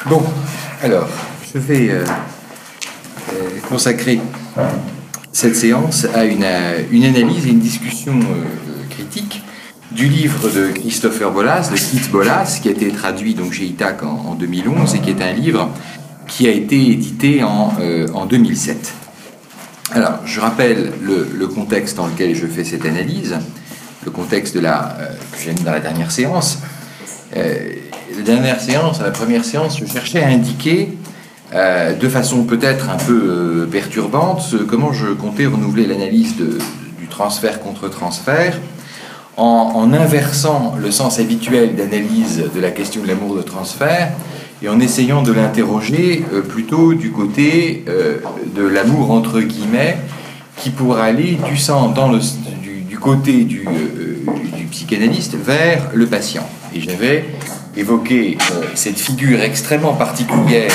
Bon, alors, je vais consacrer cette séance à une analyse et une discussion critique du livre de Christopher Bolas, de Keith Bolas, qui a été traduit donc chez Ithac en 2011 et qui est un livre qui a été édité en 2007. Alors, je rappelle le contexte dans lequel je fais cette analyse, le contexte que j'ai mis dans la dernière séance. La première séance, je cherchais à indiquer, de façon peut-être un peu perturbante, comment je comptais renouveler l'analyse du transfert contre transfert, en inversant le sens habituel d'analyse de la question de l'amour de transfert et en essayant de l'interroger plutôt du côté de l'amour entre guillemets, qui pourrait aller du côté du psychanalyste vers le patient. Et j'avais évoqué cette figure extrêmement particulière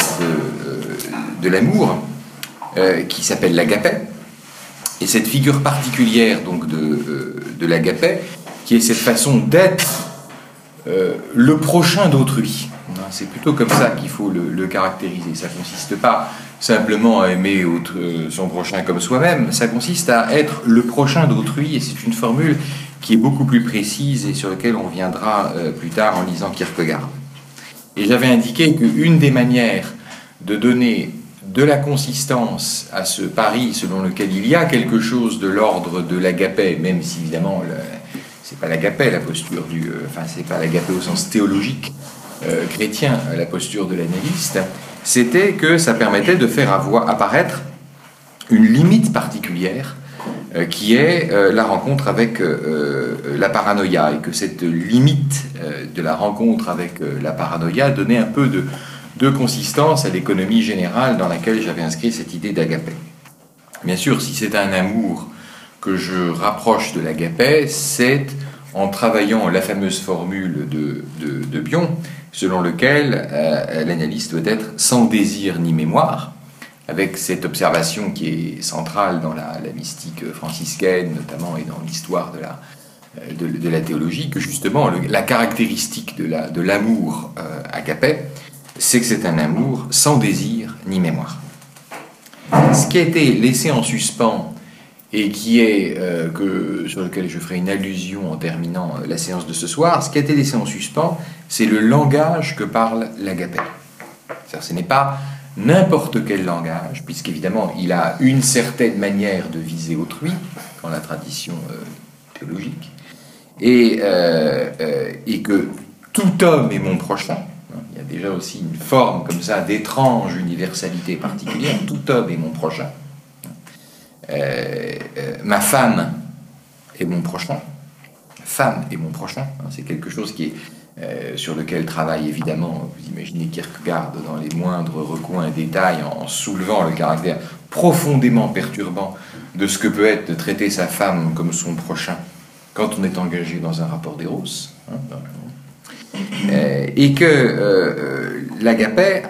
de l'amour qui s'appelle l'agapé. Et cette figure particulière donc de l'agapé, qui est cette façon d'être le prochain d'autrui. C'est plutôt comme ça qu'il faut le caractériser. Ça ne consiste pas simplement à aimer son prochain comme soi-même, ça consiste à être le prochain d'autrui, et c'est une formule qui est beaucoup plus précise et sur laquelle on viendra plus tard en lisant Kierkegaard. Et j'avais indiqué qu'une des manières de donner de la consistance à ce pari selon lequel il y a quelque chose de l'ordre de l'agapé, même si évidemment c'est pas l'agapé la posture c'est pas l'agapé au sens théologique chrétien, la posture de l'analyste, c'était que ça permettait de faire apparaître une limite particulière qui est la rencontre avec la paranoïa, et que cette limite de la rencontre avec la paranoïa donnait un peu de consistance à l'économie générale dans laquelle j'avais inscrit cette idée d'agapé. Bien sûr, si c'est un amour que je rapproche de l'agapé, c'est en travaillant la fameuse formule de Bion, selon lequel l'analyste doit être sans désir ni mémoire, avec cette observation qui est centrale dans la mystique franciscaine, notamment, et dans l'histoire de la théologie, que justement la caractéristique de l'amour agapé, c'est que c'est un amour sans désir ni mémoire. Ce qui a été laissé en suspens et qui est sur lequel je ferai une allusion en terminant la séance de ce soir, ce qui a été laissé en suspens, c'est le langage que parle l'agapé. Ce n'est pas n'importe quel langage, puisqu'évidemment il a une certaine manière de viser autrui dans la tradition théologique, et que tout homme est mon prochain. Il y a déjà aussi une forme comme ça d'étrange universalité particulière. Tout homme est mon prochain. Ma femme est mon prochain. Femme est mon prochain. C'est quelque chose qui est sur lequel travaille évidemment, vous imaginez Kierkegaard dans les moindres recoins et détails, en soulevant le caractère profondément perturbant de ce que peut être de traiter sa femme comme son prochain quand on est engagé dans un rapport d'éros. Et que l'agapé,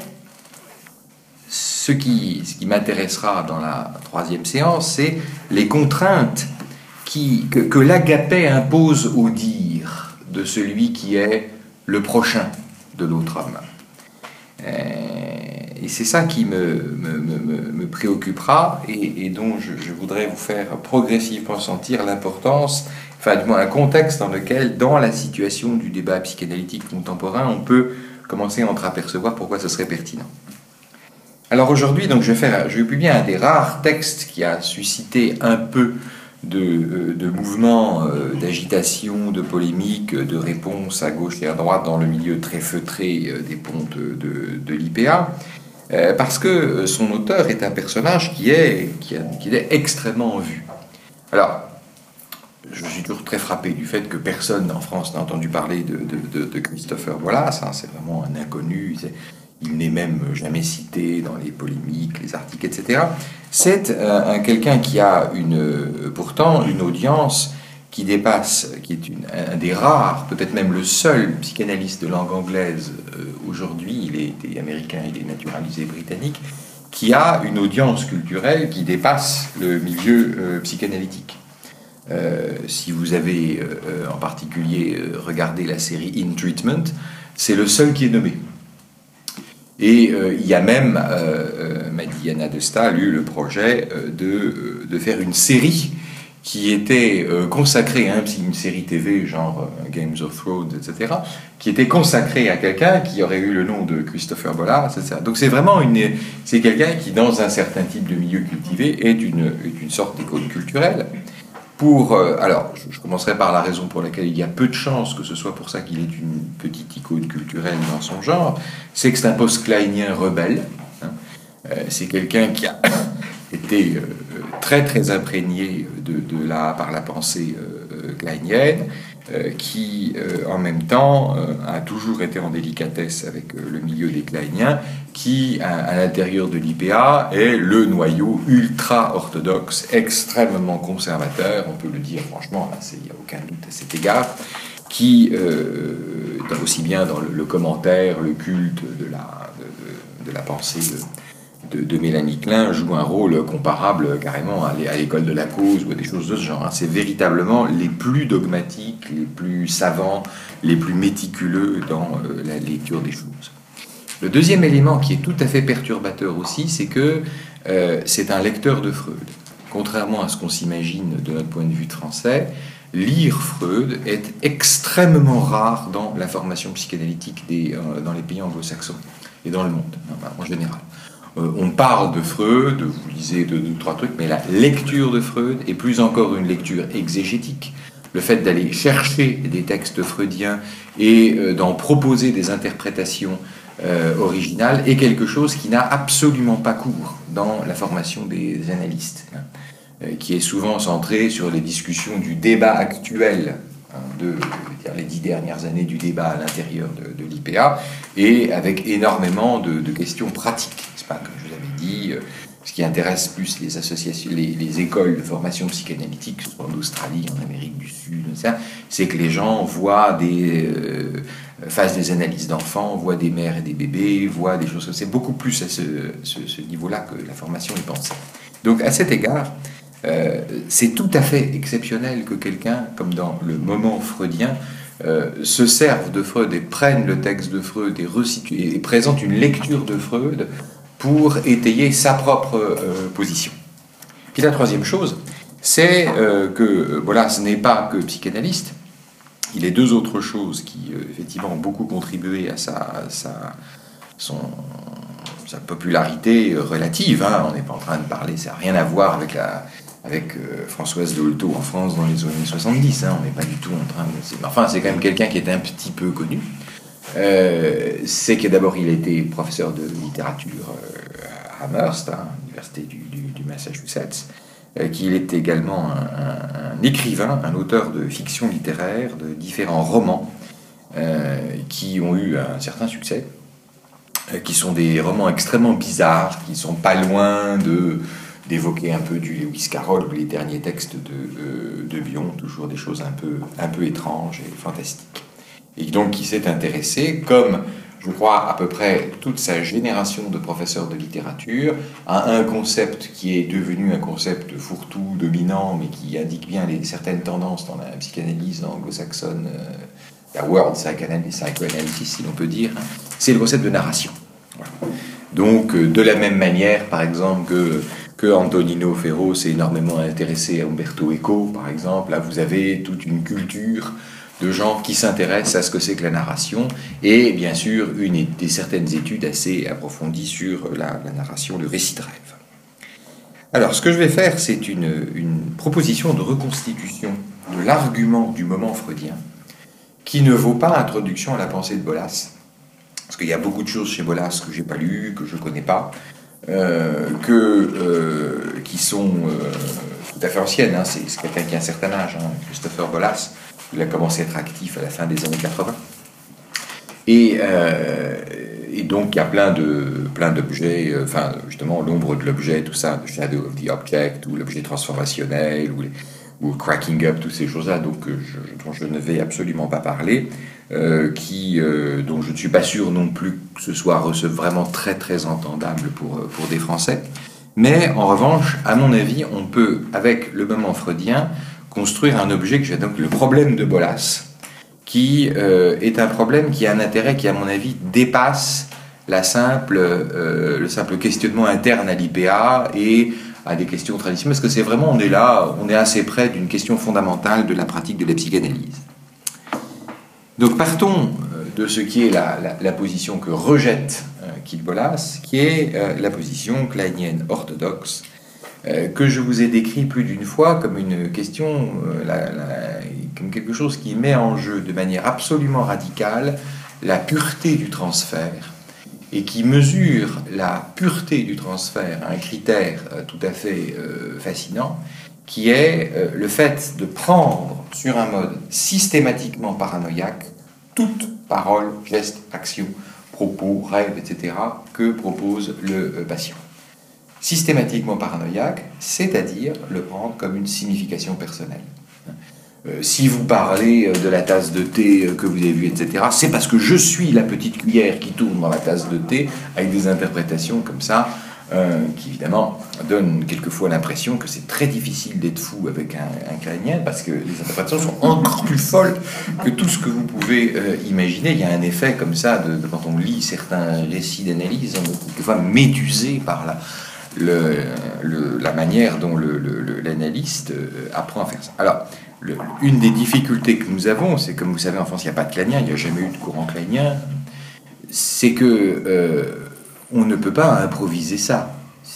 ce qui m'intéressera dans la troisième séance, c'est les contraintes que l'agapé impose au dire de celui qui est le prochain de l'autre homme. Et c'est ça qui me préoccupera, et dont je voudrais vous faire progressivement sentir l'importance, enfin du moins un contexte dans lequel, dans la situation du débat psychanalytique contemporain, on peut commencer à entreapercevoir pourquoi ce serait pertinent. Alors aujourd'hui, donc, je vais publier un des rares textes qui a suscité un peu de mouvements, d'agitation, de polémique, de réponses à gauche et à droite dans le milieu très feutré des pontes de l'IPA, parce que son auteur est un personnage qui est extrêmement vu. Alors, je suis toujours très frappé du fait que personne en France n'a entendu parler de Christopher Bolas. C'est vraiment un inconnu. Il n'est même jamais cité dans les polémiques, les articles, etc. C'est quelqu'un qui a pourtant une audience qui dépasse, qui est un des rares, peut-être même le seul psychanalyste de langue anglaise aujourd'hui, il est américain, il est naturalisé britannique, qui a une audience culturelle qui dépasse le milieu psychanalytique. Si vous avez en particulier regardé la série In Treatment, c'est le seul qui est nommé. Et il y a même, m'a dit Anna de Staël, eu le projet de faire une série qui était consacrée, hein, une série TV genre Games of Thrones, etc., qui était consacrée à quelqu'un qui aurait eu le nom de Christopher Bollas, etc. Donc c'est quelqu'un qui, dans un certain type de milieu cultivé, est une sorte d'icône culturelle. Alors, je commencerai par la raison pour laquelle il y a peu de chances que ce soit pour ça qu'il est une petite icône culturelle dans son genre, c'est que c'est un post-kleinien rebelle. Hein. C'est quelqu'un qui a été très très imprégné par la pensée kleinienne, qui en même temps a toujours été en délicatesse avec le milieu des kleiniens, qui à l'intérieur de l'IPA est le noyau ultra-orthodoxe, extrêmement conservateur, on peut le dire franchement, il n'y a aucun doute à cet égard, qui, aussi bien dans le commentaire, le culte de la pensée de Mélanie Klein, joue un rôle comparable carrément à l'école de la cause ou à des choses de ce genre. C'est véritablement les plus dogmatiques, les plus savants, les plus méticuleux dans la lecture des choses. Le deuxième élément qui est tout à fait perturbateur aussi, c'est que c'est un lecteur de Freud. Contrairement à ce qu'on s'imagine de notre point de vue français, lire Freud est extrêmement rare dans la formation psychanalytique dans les pays anglo-saxons et dans le monde, en général. On parle de Freud, vous lisez deux ou trois trucs, mais la lecture de Freud est plus encore une lecture exégétique. Le fait d'aller chercher des textes freudiens et d'en proposer des interprétations originales est quelque chose qui n'a absolument pas cours dans la formation des analystes, qui est souvent centré sur les discussions du débat actuel, les 10 dernières années du débat à l'intérieur de l'IPA, et avec énormément de questions pratiques. Comme je vous avais dit, ce qui intéresse plus les associations, les écoles de formation psychanalytique, que ce soit en Australie, en Amérique du Sud, c'est que les gens voient fassent des analyses d'enfants, voient des mères et des bébés, voient des choses comme ça. C'est beaucoup plus à ce niveau-là que la formation est pensée. Donc à cet égard, c'est tout à fait exceptionnel que quelqu'un, comme dans le moment freudien, se serve de Freud et prenne le texte de Freud et présente une lecture de Freud pour étayer sa propre position. Puis la troisième chose, c'est que Bollas n'est pas que psychanalyste. Il est deux autres choses qui, effectivement, ont beaucoup contribué à sa popularité relative. Hein. On n'est pas en train de parler, ça n'a rien à voir avec Françoise Dolto en France dans les années 70. Hein. On n'est pas du tout en train de... Enfin, c'est quand même quelqu'un qui est un petit peu connu. C'est que d'abord, il a été professeur de littérature à Amherst, à l'université du Massachusetts, qu'il est également un écrivain, un auteur de fiction littéraire, de différents romans qui ont eu un certain succès, qui sont des romans extrêmement bizarres, qui ne sont pas loin d'évoquer un peu du Lewis Carroll ou les derniers textes de Bion, toujours des choses un peu étranges et fantastiques. Et donc qui s'est intéressé, comme je crois à peu près toute sa génération de professeurs de littérature, à un concept qui est devenu un concept fourre-tout, dominant, mais qui indique bien certaines tendances dans la psychanalyse anglo-saxonne, la world psychoanalysis, si l'on peut dire, c'est le concept de narration. Voilà. Donc, de la même manière, par exemple, que Antonino Ferro s'est énormément intéressé à Umberto Eco, par exemple, là vous avez toute une culture de gens qui s'intéressent à ce que c'est que la narration, et bien sûr certaines études assez approfondies sur la narration, le récit de rêve. Alors, ce que je vais faire, c'est une proposition de reconstitution de l'argument du moment freudien, qui ne vaut pas introduction à la pensée de Bollas, parce qu'il y a beaucoup de choses chez Bollas que je n'ai pas lues, que je ne connais pas, qui sont tout à fait anciennes. Hein. C'est quelqu'un qui a un certain âge, hein, Christopher Bollas. Il a commencé à être actif à la fin des années 80. Et donc, il y a plein d'objets, justement, l'ombre de l'objet, tout ça, the shadow of the object, ou l'objet transformationnel, ou cracking up, toutes ces choses-là, dont je ne vais absolument pas parler, dont je ne suis pas sûr non plus que ce soit vraiment très, très entendable pour des Français. Mais, en revanche, à mon avis, on peut, avec le moment freudien, construire un objet que j'ai donc le problème de Bollas, qui est un problème qui a un intérêt qui, à mon avis, dépasse le simple questionnement interne à l'IPA et à des questions traditionnelles, parce que c'est vraiment, on est assez près d'une question fondamentale de la pratique de la psychanalyse. Donc partons de ce qui est la position que rejette Kille-Bolas, qui est la position kleinienne orthodoxe, que je vous ai décrit plus d'une fois comme une question, comme quelque chose qui met en jeu de manière absolument radicale la pureté du transfert, et qui mesure la pureté du transfert à un critère tout à fait fascinant, qui est le fait de prendre sur un mode systématiquement paranoïaque toute parole, geste, action, propos, rêve, etc. que propose le patient. Systématiquement paranoïaque, c'est-à-dire le prendre comme une signification personnelle. Si vous parlez de la tasse de thé que vous avez vue, etc., c'est parce que je suis la petite cuillère qui tourne dans la tasse de thé, avec des interprétations comme ça, qui évidemment donnent quelquefois l'impression que c'est très difficile d'être fou avec un kleinien, parce que les interprétations sont encore plus folles que tout ce que vous pouvez imaginer. Il y a un effet comme ça, quand on lit certains récits d'analyse, on est quelquefois médusé par la manière dont l'analyste apprend à faire ça. Alors, une des difficultés que nous avons, c'est comme vous savez en France il n'y a pas de kleinien, il n'y a jamais eu de courant kleinien, c'est que on ne peut pas improviser ça.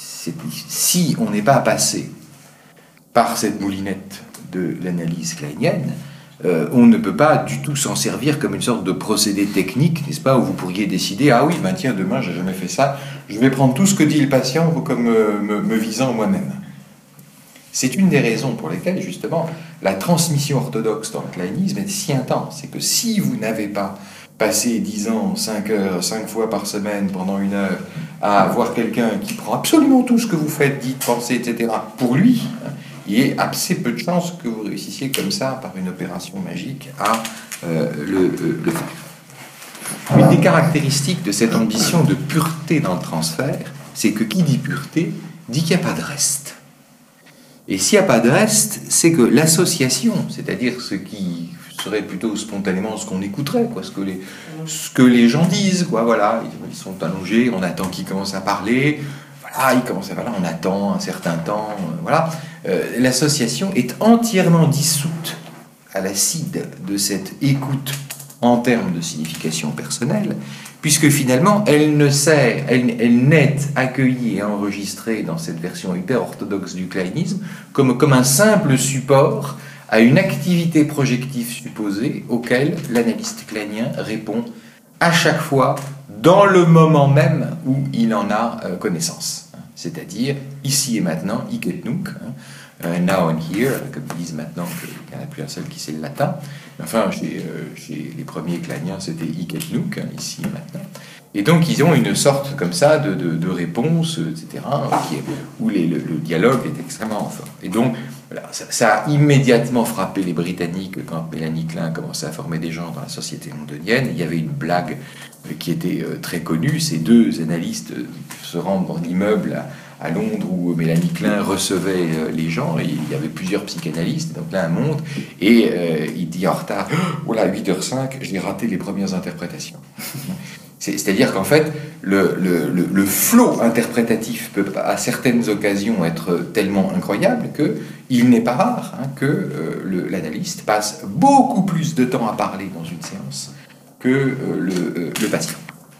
Si on n'est pas passé par cette moulinette de l'analyse kleinienne, on ne peut pas du tout s'en servir comme une sorte de procédé technique, n'est-ce pas, où vous pourriez décider, ah oui, ben tiens, demain j'ai jamais fait ça, je vais prendre tout ce que dit le patient comme me visant moi-même. C'est une des raisons pour lesquelles, justement, la transmission orthodoxe dans le kleinisme est si intense. C'est que si vous n'avez pas passé 10 ans, 5 heures, 5 fois par semaine, pendant 1 heure, à voir quelqu'un qui prend absolument tout ce que vous faites, dites, pensez, etc., pour lui, il y a assez peu de chances que vous réussissiez comme ça, par une opération magique, à le faire. Une des caractéristiques de cette ambition de pureté dans le transfert, c'est que qui dit pureté, dit qu'il n'y a pas de reste. Et s'il n'y a pas de reste, c'est que l'association, c'est-à-dire ce qui serait plutôt spontanément ce qu'on écouterait, quoi, ce que les gens disent, quoi, voilà, ils sont allongés, on attend qu'ils commencent à parler, voilà, ils commencent à parler, on attend un certain temps, voilà. L'association est entièrement dissoute à l'acide de cette écoute en termes de signification personnelle, puisque finalement, elle n'est accueillie et enregistrée dans cette version hyper orthodoxe du kleinisme comme un simple support à une activité projective supposée auquel l'analyste kleinien répond à chaque fois dans le moment même où il en a connaissance. C'est-à-dire ici et maintenant, hic et nunc, now and here, comme ils disent maintenant qu'il n'y en a plus un seul qui sait le latin. Enfin, chez les premiers kleiniens, c'était hic et nunc, ici et maintenant. Et donc, ils ont une sorte comme ça de réponse, etc., où le dialogue est extrêmement fort. Et donc, voilà, ça a immédiatement frappé les Britanniques quand Mélanie Klein commençait à former des gens dans la société londonienne. Il y avait une blague qui était très connue. Ces deux analystes se rendent dans l'immeuble à Londres où Mélanie Klein recevait les gens, et il y avait plusieurs psychanalystes, donc là, un monte, et il dit en retard, « Oh là, 8h05, j'ai raté les premières interprétations. » C'est-à-dire qu'en fait, le flot interprétatif peut, à certaines occasions, être tellement incroyable qu'il n'est pas rare que l'analyste passe beaucoup plus de temps à parler dans une séance que le patient.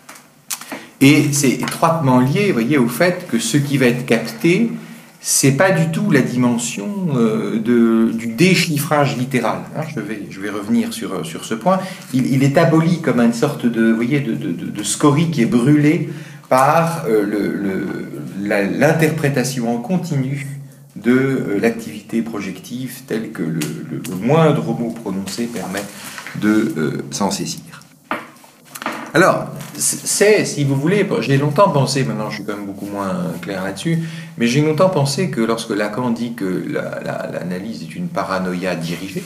Et c'est étroitement lié, vous voyez, au fait que ce qui va être capté, c'est pas du tout la dimension du déchiffrage littéral. Je vais revenir sur ce point. Il est aboli comme une sorte de scorie qui est brûlée par l'interprétation en continu de l'activité projective telle que le moindre mot prononcé permet de s'en saisir. Alors, si vous voulez, j'ai longtemps pensé, maintenant je suis quand même beaucoup moins clair là-dessus, mais j'ai longtemps pensé que lorsque Lacan dit que l'analyse est une paranoïa dirigée,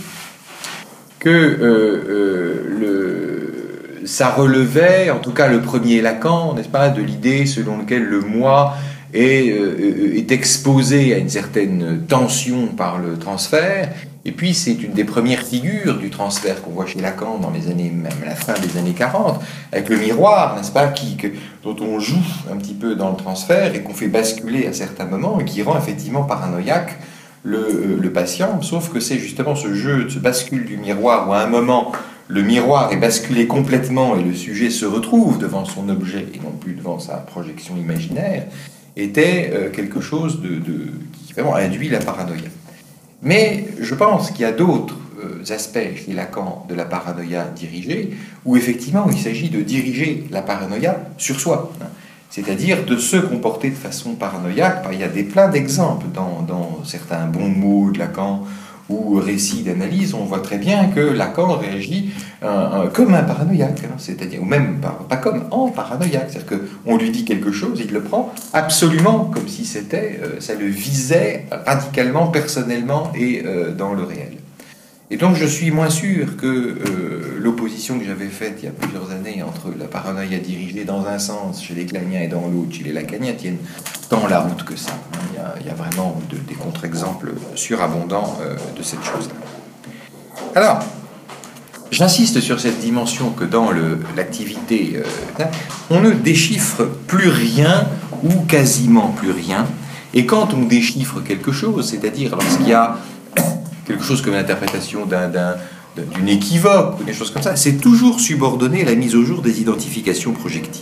que ça relevait, en tout cas le premier Lacan, n'est-ce pas, de l'idée selon laquelle le moi est exposé à une certaine tension par le transfert, Et puis c'est une des premières figures du transfert qu'on voit chez Lacan dans les années, même la fin des années 40, avec le miroir, n'est-ce pas, dont on joue un petit peu dans le transfert et qu'on fait basculer à certains moments et qui rend effectivement paranoïaque le patient, sauf que c'est justement ce jeu, ce bascule du miroir où à un moment le miroir est basculé complètement et le sujet se retrouve devant son objet et non plus devant sa projection imaginaire, était quelque chose qui vraiment induit la paranoïa. Mais je pense qu'il y a d'autres aspects chez Lacan de la paranoïa dirigée, où effectivement il s'agit de diriger la paranoïa sur soi, hein, c'est-à-dire de se comporter de façon paranoïaque. Il y a plein d'exemples dans certains bons mots de Lacan ou récits d'analyse, on voit très bien que Lacan réagit comme un paranoïaque, hein, c'est-à-dire, ou même pas comme en paranoïaque, c'est-à-dire qu'on lui dit quelque chose, il le prend absolument comme si ça le visait radicalement, personnellement et dans le réel. Et donc je suis moins sûr que l'opposition que j'avais faite il y a plusieurs années entre la paranoïa dirigée dans un sens chez les Kleiniens et dans l'autre chez les Lacaniens tienne tant la route que ça. Il y a vraiment des contre-exemples surabondants de cette chose-là. Alors, j'insiste sur cette dimension que dans l'activité, on ne déchiffre plus rien ou quasiment plus rien. Et quand on déchiffre quelque chose, c'est-à-dire lorsqu'il y a quelque chose comme l'interprétation d'une équivoque ou des choses comme ça, c'est toujours subordonné à la mise au jour des identifications projectives.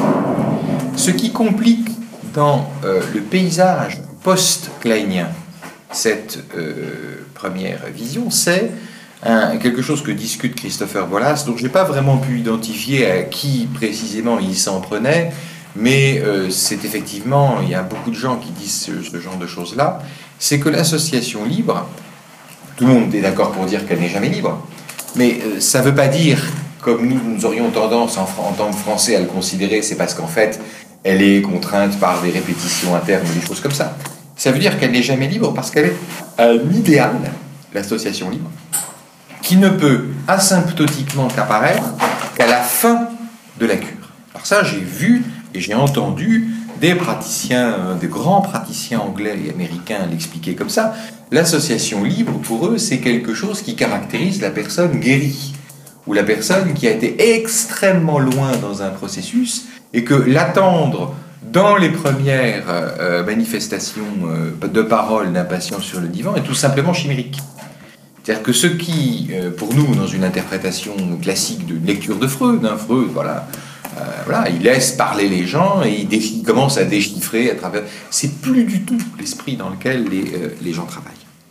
Ce qui complique dans le paysage post-kleinien cette première vision, c'est quelque chose que discute Christopher Bollas, donc je n'ai pas vraiment pu identifier à qui précisément il s'en prenait, mais c'est effectivement, il y a beaucoup de gens qui disent ce genre de choses-là, c'est que l'association libre, tout le monde est d'accord pour dire qu'elle n'est jamais libre, mais ça ne veut pas dire, comme nous aurions tendance en tant que Français à le considérer, c'est parce qu'en fait, elle est contrainte par des répétitions internes ou des choses comme ça. Ça veut dire qu'elle n'est jamais libre parce qu'elle est un idéal, l'association libre, qui ne peut asymptotiquement qu'apparaître qu'à la fin de la cure. Alors ça, j'ai vu et j'ai entendu des praticiens, des grands praticiens anglais et américains l'expliquer comme ça. L'association libre, pour eux, c'est quelque chose qui caractérise la personne guérie, ou la personne qui a été extrêmement loin dans un processus, et que l'attendre dans les premières manifestations de parole d'un patient sur le divan est tout simplement chimérique. C'est-à-dire que ce qui, pour nous, dans une interprétation classique de lecture de Freud, Freud, voilà, il laisse parler les gens et il commence à déchiffrer à travers. C'est plus du tout l'esprit dans lequel les gens travaillent.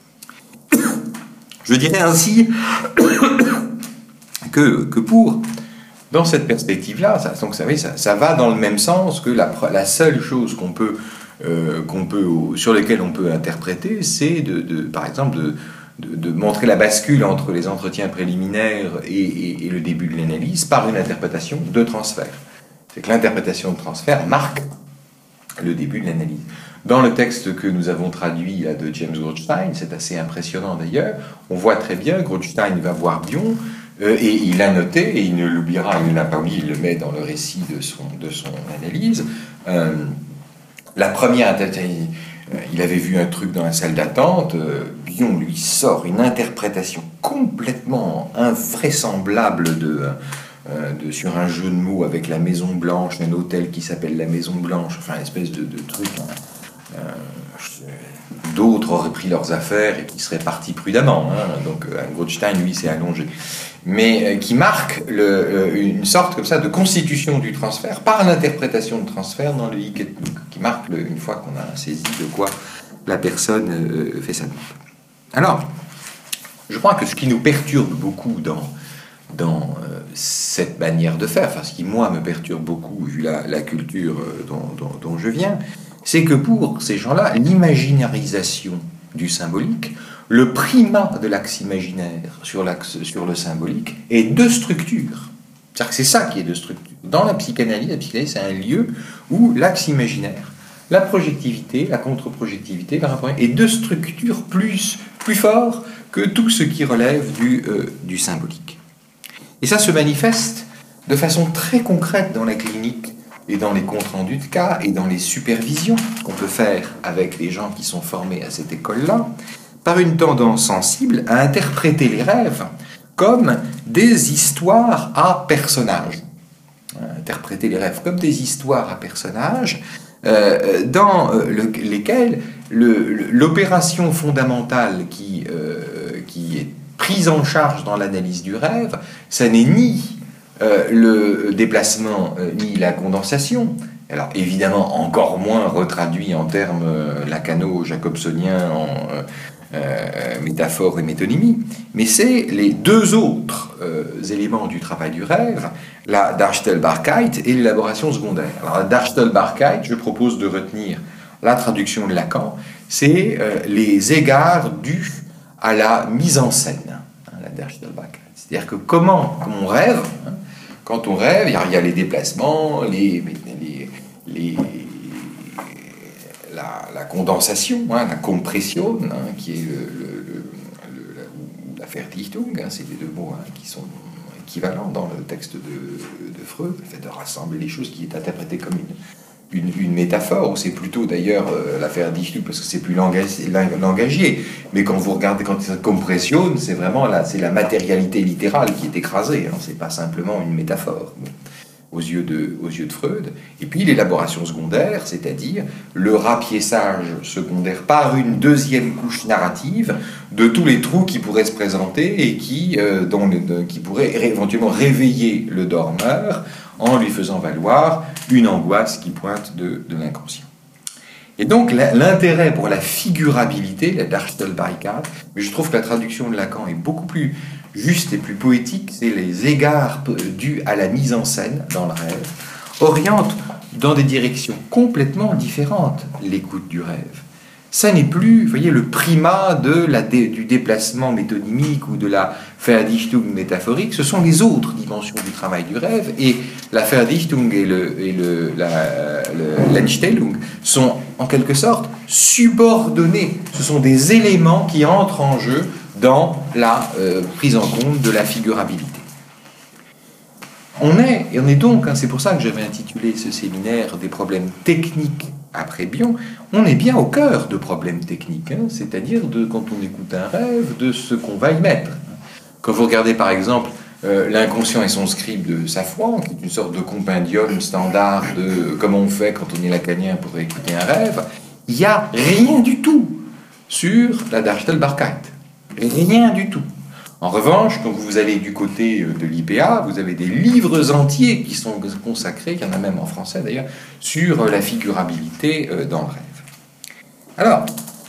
Je dirais ainsi que pour, dans cette perspective-là, donc vous savez, ça va dans le même sens que la seule chose sur laquelle on peut interpréter, c'est par exemple de montrer la bascule entre les entretiens préliminaires et le début de l'analyse par une interprétation de transfert. C'est que l'interprétation de transfert marque le début de l'analyse. Dans le texte que nous avons traduit là, de James Goldstein, c'est assez impressionnant d'ailleurs, on voit très bien, Goldstein va voir Bion, et il a noté, et il ne l'oubliera, il ne l'a pas oublié, il le met dans le récit de son analyse. La première, il avait vu un truc dans la salle d'attente, Bion lui sort une interprétation complètement invraisemblable sur un jeu de mots avec la Maison Blanche, un hôtel qui s'appelle la Maison Blanche, enfin une espèce de truc. D'autres auraient pris leurs affaires et qui seraient partis prudemment. Donc Goldstein, lui, s'est allongé. Mais qui marque une sorte comme ça de constitution du transfert par l'interprétation de transfert dans le hic ethnique, qui marque une fois qu'on a saisi de quoi la personne fait sa demande. Alors, je crois que ce qui nous perturbe beaucoup dans cette manière de faire, enfin ce qui moi me perturbe beaucoup vu la culture dont je viens, c'est que pour ces gens-là, l'imaginarisation du symbolique, le primat de l'axe imaginaire sur le symbolique est de structure. C'est-à-dire que c'est ça qui est de structure. Dans la psychanalyse c'est un lieu où l'axe imaginaire, la projectivité, la contre-projectivité, est de structure plus fort que tout ce qui relève du symbolique. Et ça se manifeste de façon très concrète dans la clinique et dans les comptes rendus de cas et dans les supervisions qu'on peut faire avec les gens qui sont formés à cette école-là, par une tendance sensible à interpréter les rêves comme des histoires à personnages. Interpréter les rêves comme des histoires à personnages dans lesquelles l'opération fondamentale qui est prise en charge dans l'analyse du rêve, ça n'est ni le déplacement ni la condensation. Alors évidemment encore moins retraduit en termes lacano-jacobsoniens en métaphore et métonymie, mais c'est les deux autres éléments du travail du rêve, la Darstellbarkeit et l'élaboration secondaire. Alors la Darstellbarkeit, je propose de retenir la traduction de Lacan, c'est les égards dus à la mise en scène, la Darstellbarkeit. C'est-à-dire que comment on rêve, quand on rêve, il y a les déplacements, la condensation, la compression, qui est la Verdichtung, c'est les deux mots qui sont équivalents dans le texte de Freud, le fait de rassembler les choses qui est interprété comme une métaphore, ou c'est plutôt d'ailleurs la Verdichtung, parce que c'est plus langagier, mais quand vous regardez, quand c'est compression, c'est vraiment c'est la matérialité littérale qui est écrasée, c'est pas simplement une métaphore. Aux yeux de Freud, et puis l'élaboration secondaire, c'est-à-dire le rapiessage secondaire par une deuxième couche narrative de tous les trous qui pourraient se présenter et qui pourraient éventuellement réveiller le dormeur en lui faisant valoir une angoisse qui pointe de l'inconscient. Et donc l'intérêt pour la figurabilité, la Darstellbarkeit, mais je trouve que la traduction de Lacan est beaucoup plus juste et plus poétique, c'est les égards dus à la mise en scène dans le rêve, orientent dans des directions complètement différentes l'écoute du rêve. Ça n'est plus, vous voyez, le primat du déplacement métonymique ou de la Verdichtung métaphorique, ce sont les autres dimensions du travail du rêve, et la Verdichtung et l'Entstellung sont en quelque sorte subordonnés, ce sont des éléments qui entrent en jeu dans la prise en compte de la figurabilité. On est donc, c'est pour ça que j'avais intitulé ce séminaire des problèmes techniques après Bion, on est bien au cœur de problèmes techniques, c'est-à-dire quand on écoute un rêve, de ce qu'on va y mettre. Quand vous regardez par exemple L'inconscient et son script de Safran, qui est une sorte de compendium standard de comment on fait quand on est lacanien pour écouter un rêve, il n'y a rien du tout sur la Darstellbarkeit. Rien du tout. En revanche, quand vous allez du côté de l'IPA, vous avez des livres entiers qui sont consacrés, il y en a même en français d'ailleurs, sur la figurabilité dans le rêve. Alors,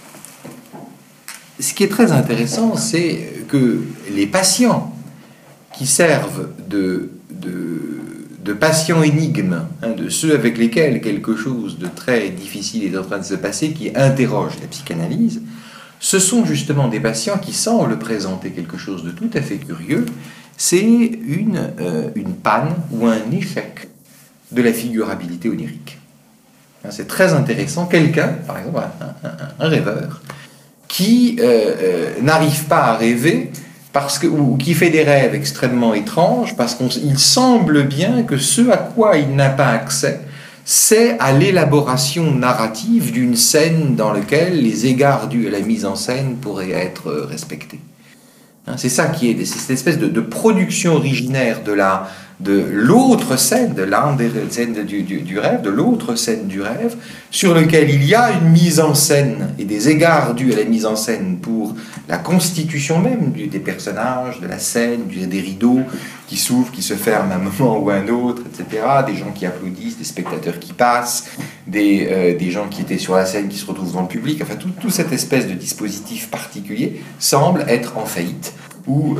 ce qui est très intéressant, c'est que les patients qui servent de patients énigmes, de ceux avec lesquels quelque chose de très difficile est en train de se passer, qui interrogent la psychanalyse, ce sont justement des patients qui semblent présenter quelque chose de tout à fait curieux, c'est une panne ou un échec de la figurabilité onirique. C'est très intéressant, quelqu'un, par exemple un rêveur, qui n'arrive pas à rêver ou qui fait des rêves extrêmement étranges, parce qu'il semble bien que ce à quoi il n'a pas accès, c'est à l'élaboration narrative d'une scène dans laquelle les égards dus à la mise en scène pourraient être respectés. C'est ça qui est cette espèce de production originaire de l'autre scène, de scène du rêve, de l'autre scène du rêve, sur lequel il y a une mise en scène et des égards dus à la mise en scène pour la constitution même des personnages, de la scène, des rideaux qui s'ouvrent, qui se ferment à un moment ou à un autre, etc. Des gens qui applaudissent, des spectateurs qui passent, des gens qui étaient sur la scène qui se retrouvent dans le public. Enfin, toute cette espèce de dispositif particulier semble être en faillite ou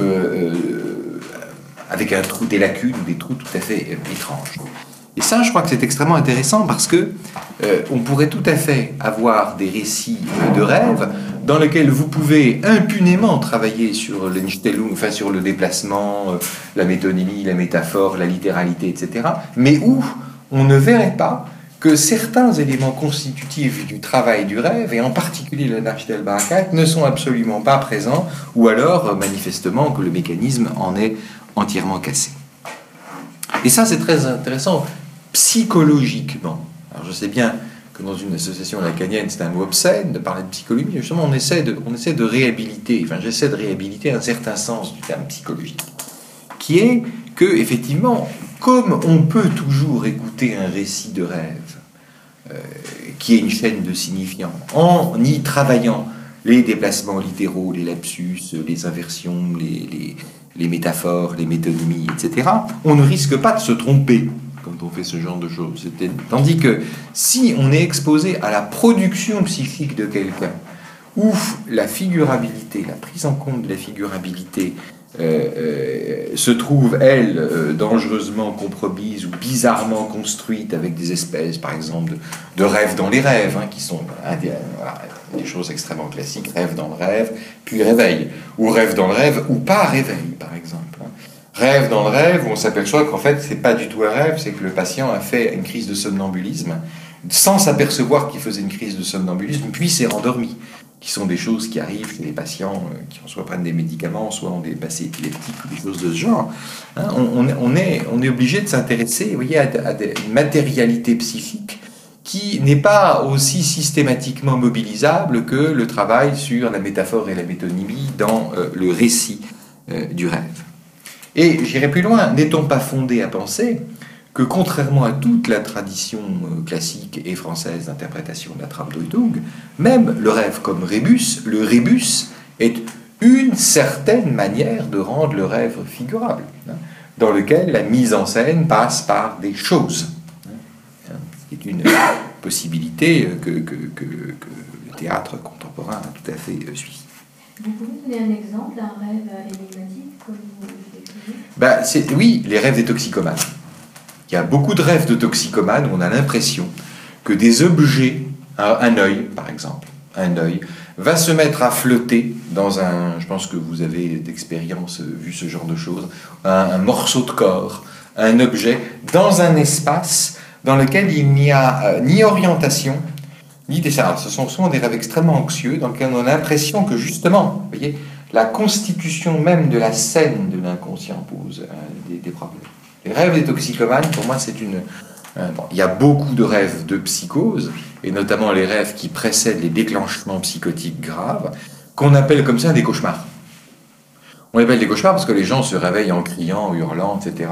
avec des lacunes ou des trous tout à fait étranges. Et ça, je crois que c'est extrêmement intéressant parce que on pourrait tout à fait avoir des récits de rêves dans lesquels vous pouvez impunément travailler sur l'Entstellung, enfin sur le déplacement, la métonymie, la métaphore, la littéralité, etc., mais où on ne verrait pas que certains éléments constitutifs du travail du rêve, et en particulier la Darstellbarkeit, ne sont absolument pas présents, ou alors manifestement que le mécanisme en est entièrement cassé. Et ça, c'est très intéressant psychologiquement. Alors je sais bien que dans une association lacanienne, c'est un mot obscène de parler de psychologie. Justement, on essaie de réhabiliter, enfin j'essaie de réhabiliter un certain sens du terme psychologique, qui est que, effectivement, comme on peut toujours écouter un récit de rêve, qui est une chaîne de signifiants, en y travaillant les déplacements littéraux, les lapsus, les inversions, les métaphores, les métonymies, etc., on ne risque pas de se tromper quand on fait ce genre de choses. Tandis que si on est exposé à la production psychique de quelqu'un, où la figurabilité, la prise en compte de la figurabilité se trouve, elle, dangereusement compromise ou bizarrement construite avec des espèces, par exemple, de rêves dans les rêves, qui sont des choses extrêmement classiques, rêve dans le rêve, puis réveil, ou rêve dans le rêve, ou pas réveil, par exemple. Rêve dans le rêve, où on s'aperçoit qu'en fait, c'est pas du tout un rêve, c'est que le patient a fait une crise de somnambulisme, sans s'apercevoir qu'il faisait une crise de somnambulisme, puis s'est rendormi, qui sont des choses qui arrivent chez les patients qui soit prennent des médicaments, soit ont des passés épileptiques ou des choses de ce genre. On est obligé de s'intéresser, vous voyez, à une matérialité psychique qui n'est pas aussi systématiquement mobilisable que le travail sur la métaphore et la métonymie dans le récit du rêve. Et j'irai plus loin, n'est-on pas fondé à penser que, contrairement à toute la tradition classique et française d'interprétation de la Traumdeutung, même le rêve comme rébus, le rébus est une certaine manière de rendre le rêve figurable, dans lequel la mise en scène passe par des choses. C'est une possibilité que le théâtre contemporain a tout à fait suivi. Vous pouvez donner un exemple d'un rêve énigmatique comme vous le décrivez ? Oui, les rêves des toxicomanes. Il y a beaucoup de rêves de toxicomanes où on a l'impression que des objets, un œil par exemple, un œil, va se mettre à flotter dans je pense que vous avez d'expérience vu ce genre de choses, un morceau de corps, un objet, dans un espace dans lequel il n'y a ni orientation, ni dessin. Ce sont souvent des rêves extrêmement anxieux dans lesquels on a l'impression que justement, vous voyez, la constitution même de la scène de l'inconscient pose des problèmes. Les rêves des toxicomanes, pour moi, c'est une... il y a beaucoup de rêves de psychose, et notamment les rêves qui précèdent les déclenchements psychotiques graves, qu'on appelle comme ça des cauchemars. On appelle des cauchemars parce que les gens se réveillent en criant, hurlant, etc.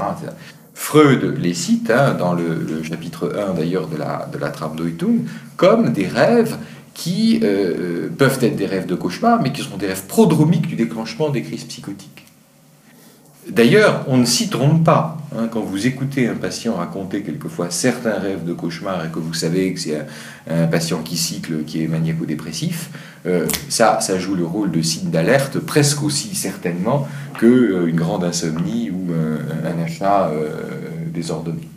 Freud les cite, dans le chapitre 1 d'ailleurs de la Traumdeutung, comme des rêves qui peuvent être des rêves de cauchemar, mais qui sont des rêves prodromiques du déclenchement des crises psychotiques. D'ailleurs, on ne s'y trompe pas. Quand vous écoutez un patient raconter quelquefois certains rêves de cauchemar et que vous savez que c'est un patient qui cycle, qui est maniaco-dépressif, ça joue le rôle de signe d'alerte presque aussi certainement qu'une grande insomnie ou un achat désordonné.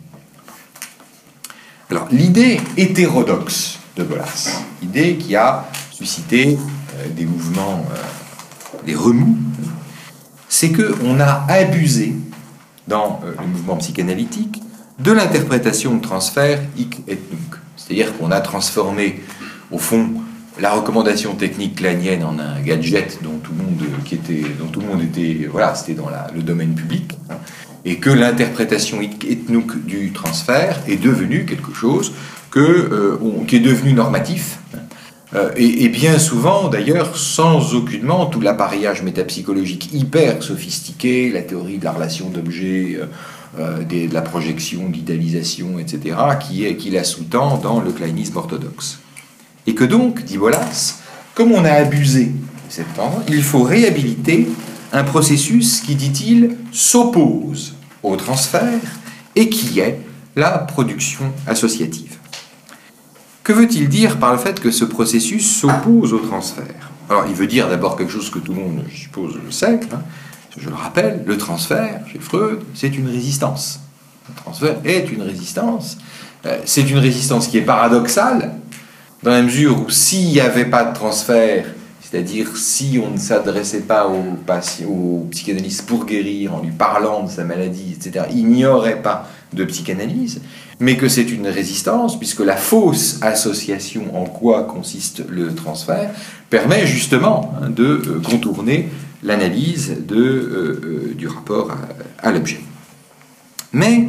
Alors, l'idée hétérodoxe de Bolas, idée qui a suscité des mouvements, des remous, c'est qu'on a abusé, dans le mouvement psychanalytique, de l'interprétation de transfert hic et nunc. C'est-à-dire qu'on a transformé, au fond, la recommandation technique clanienne en un gadget dont tout le monde était, voilà, c'était dans le domaine public, et que l'interprétation hic et nunc du transfert est devenue quelque chose qui est devenu normatif, et bien souvent, d'ailleurs, sans aucunement tout l'appareillage métapsychologique hyper sophistiqué, la théorie de la relation d'objets, de la projection, de l'idéalisation, etc., qui la sous-tend dans le kleinisme orthodoxe. Et que donc, dit Bolas, comme on a abusé de cette tendance, il faut réhabiliter un processus qui, dit-il, s'oppose au transfert et qui est la production associative. Que veut-il dire par le fait que ce processus s'oppose au transfert ? Alors, il veut dire d'abord quelque chose que tout le monde, je suppose, le sait. Je le rappelle, le transfert, chez Freud, c'est une résistance. Le transfert est une résistance. C'est une résistance qui est paradoxale, dans la mesure où s'il n'y avait pas de transfert, c'est-à-dire si on ne s'adressait pas au psychanalyste pour guérir, en lui parlant de sa maladie, etc., il n'y aurait pas de psychanalyse, mais que c'est une résistance, puisque la fausse association en quoi consiste le transfert permet justement de contourner l'analyse du rapport à l'objet. Mais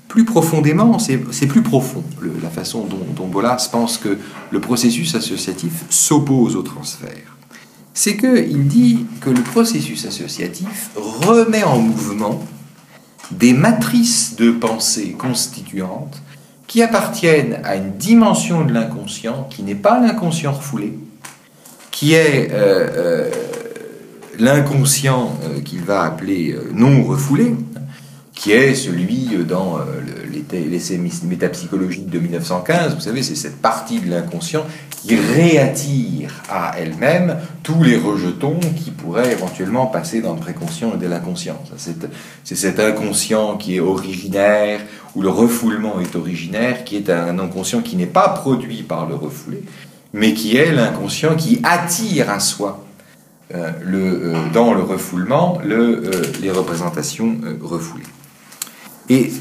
plus profondément, c'est plus profond, la façon dont Bolas pense que le processus associatif s'oppose au transfert. C'est qu'il dit que le processus associatif remet en mouvement des matrices de pensée constituantes qui appartiennent à une dimension de l'inconscient qui n'est pas l'inconscient refoulé, qui est l'inconscient qu'il va appeler non refoulé, qui est celui dans l'essai métapsychologique de 1915, vous savez, c'est cette partie de l'inconscient qui réattire à elle-même tous les rejetons qui pourraient éventuellement passer dans le préconscient et de l'inconscient. C'est cet inconscient qui est originaire, où le refoulement est originaire, qui est un inconscient qui n'est pas produit par le refoulé, mais qui est l'inconscient qui attire à soi dans le refoulement les représentations refoulées. Et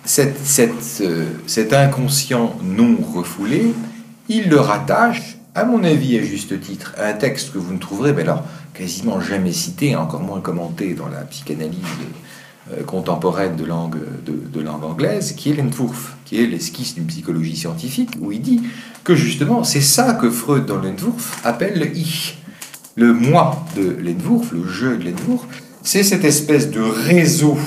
cet inconscient non refoulé, il le rattache, à mon avis à juste titre, à un texte que vous ne trouverez alors, quasiment jamais cité, encore moins commenté dans la psychanalyse contemporaine de langue anglaise, qui est l'Entwurf, qui est l'esquisse d'une psychologie scientifique, où il dit que justement c'est ça que Freud dans l'Entwurf appelle le Ich. Le moi de l'Entwurf, le je de l'Entwurf, c'est cette espèce de réseau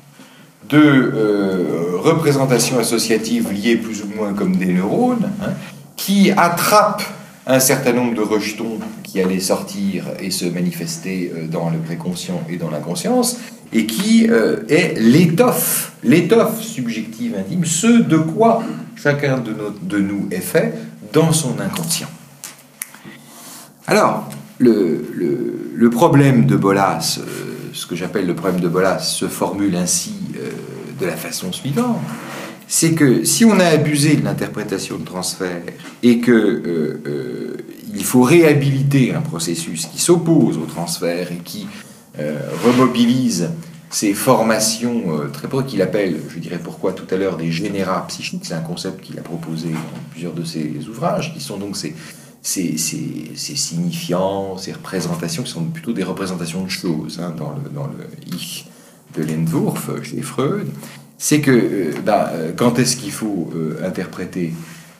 de représentations associatives liées plus ou moins comme des neurones, qui attrapent un certain nombre de rejetons qui allaient sortir et se manifester dans le préconscient et dans l'inconscience, et qui est l'étoffe subjective intime, ce de quoi chacun de nous est fait dans son inconscient. Alors, le problème de Bolas, ce que j'appelle le problème de Bolas, se formule ainsi de la façon suivante, c'est que si on a abusé de l'interprétation de transfert et que il faut réhabiliter un processus qui s'oppose au transfert et qui remobilise ces formations très proches qu'il appelle, je dirais pourquoi tout à l'heure, des générats psychiques, c'est un concept qu'il a proposé dans plusieurs de ses ouvrages, qui sont donc ces signifiants, ces représentations qui sont plutôt des représentations de choses dans le Ich de l'Entwurf chez Freud, c'est que quand est-ce qu'il faut interpréter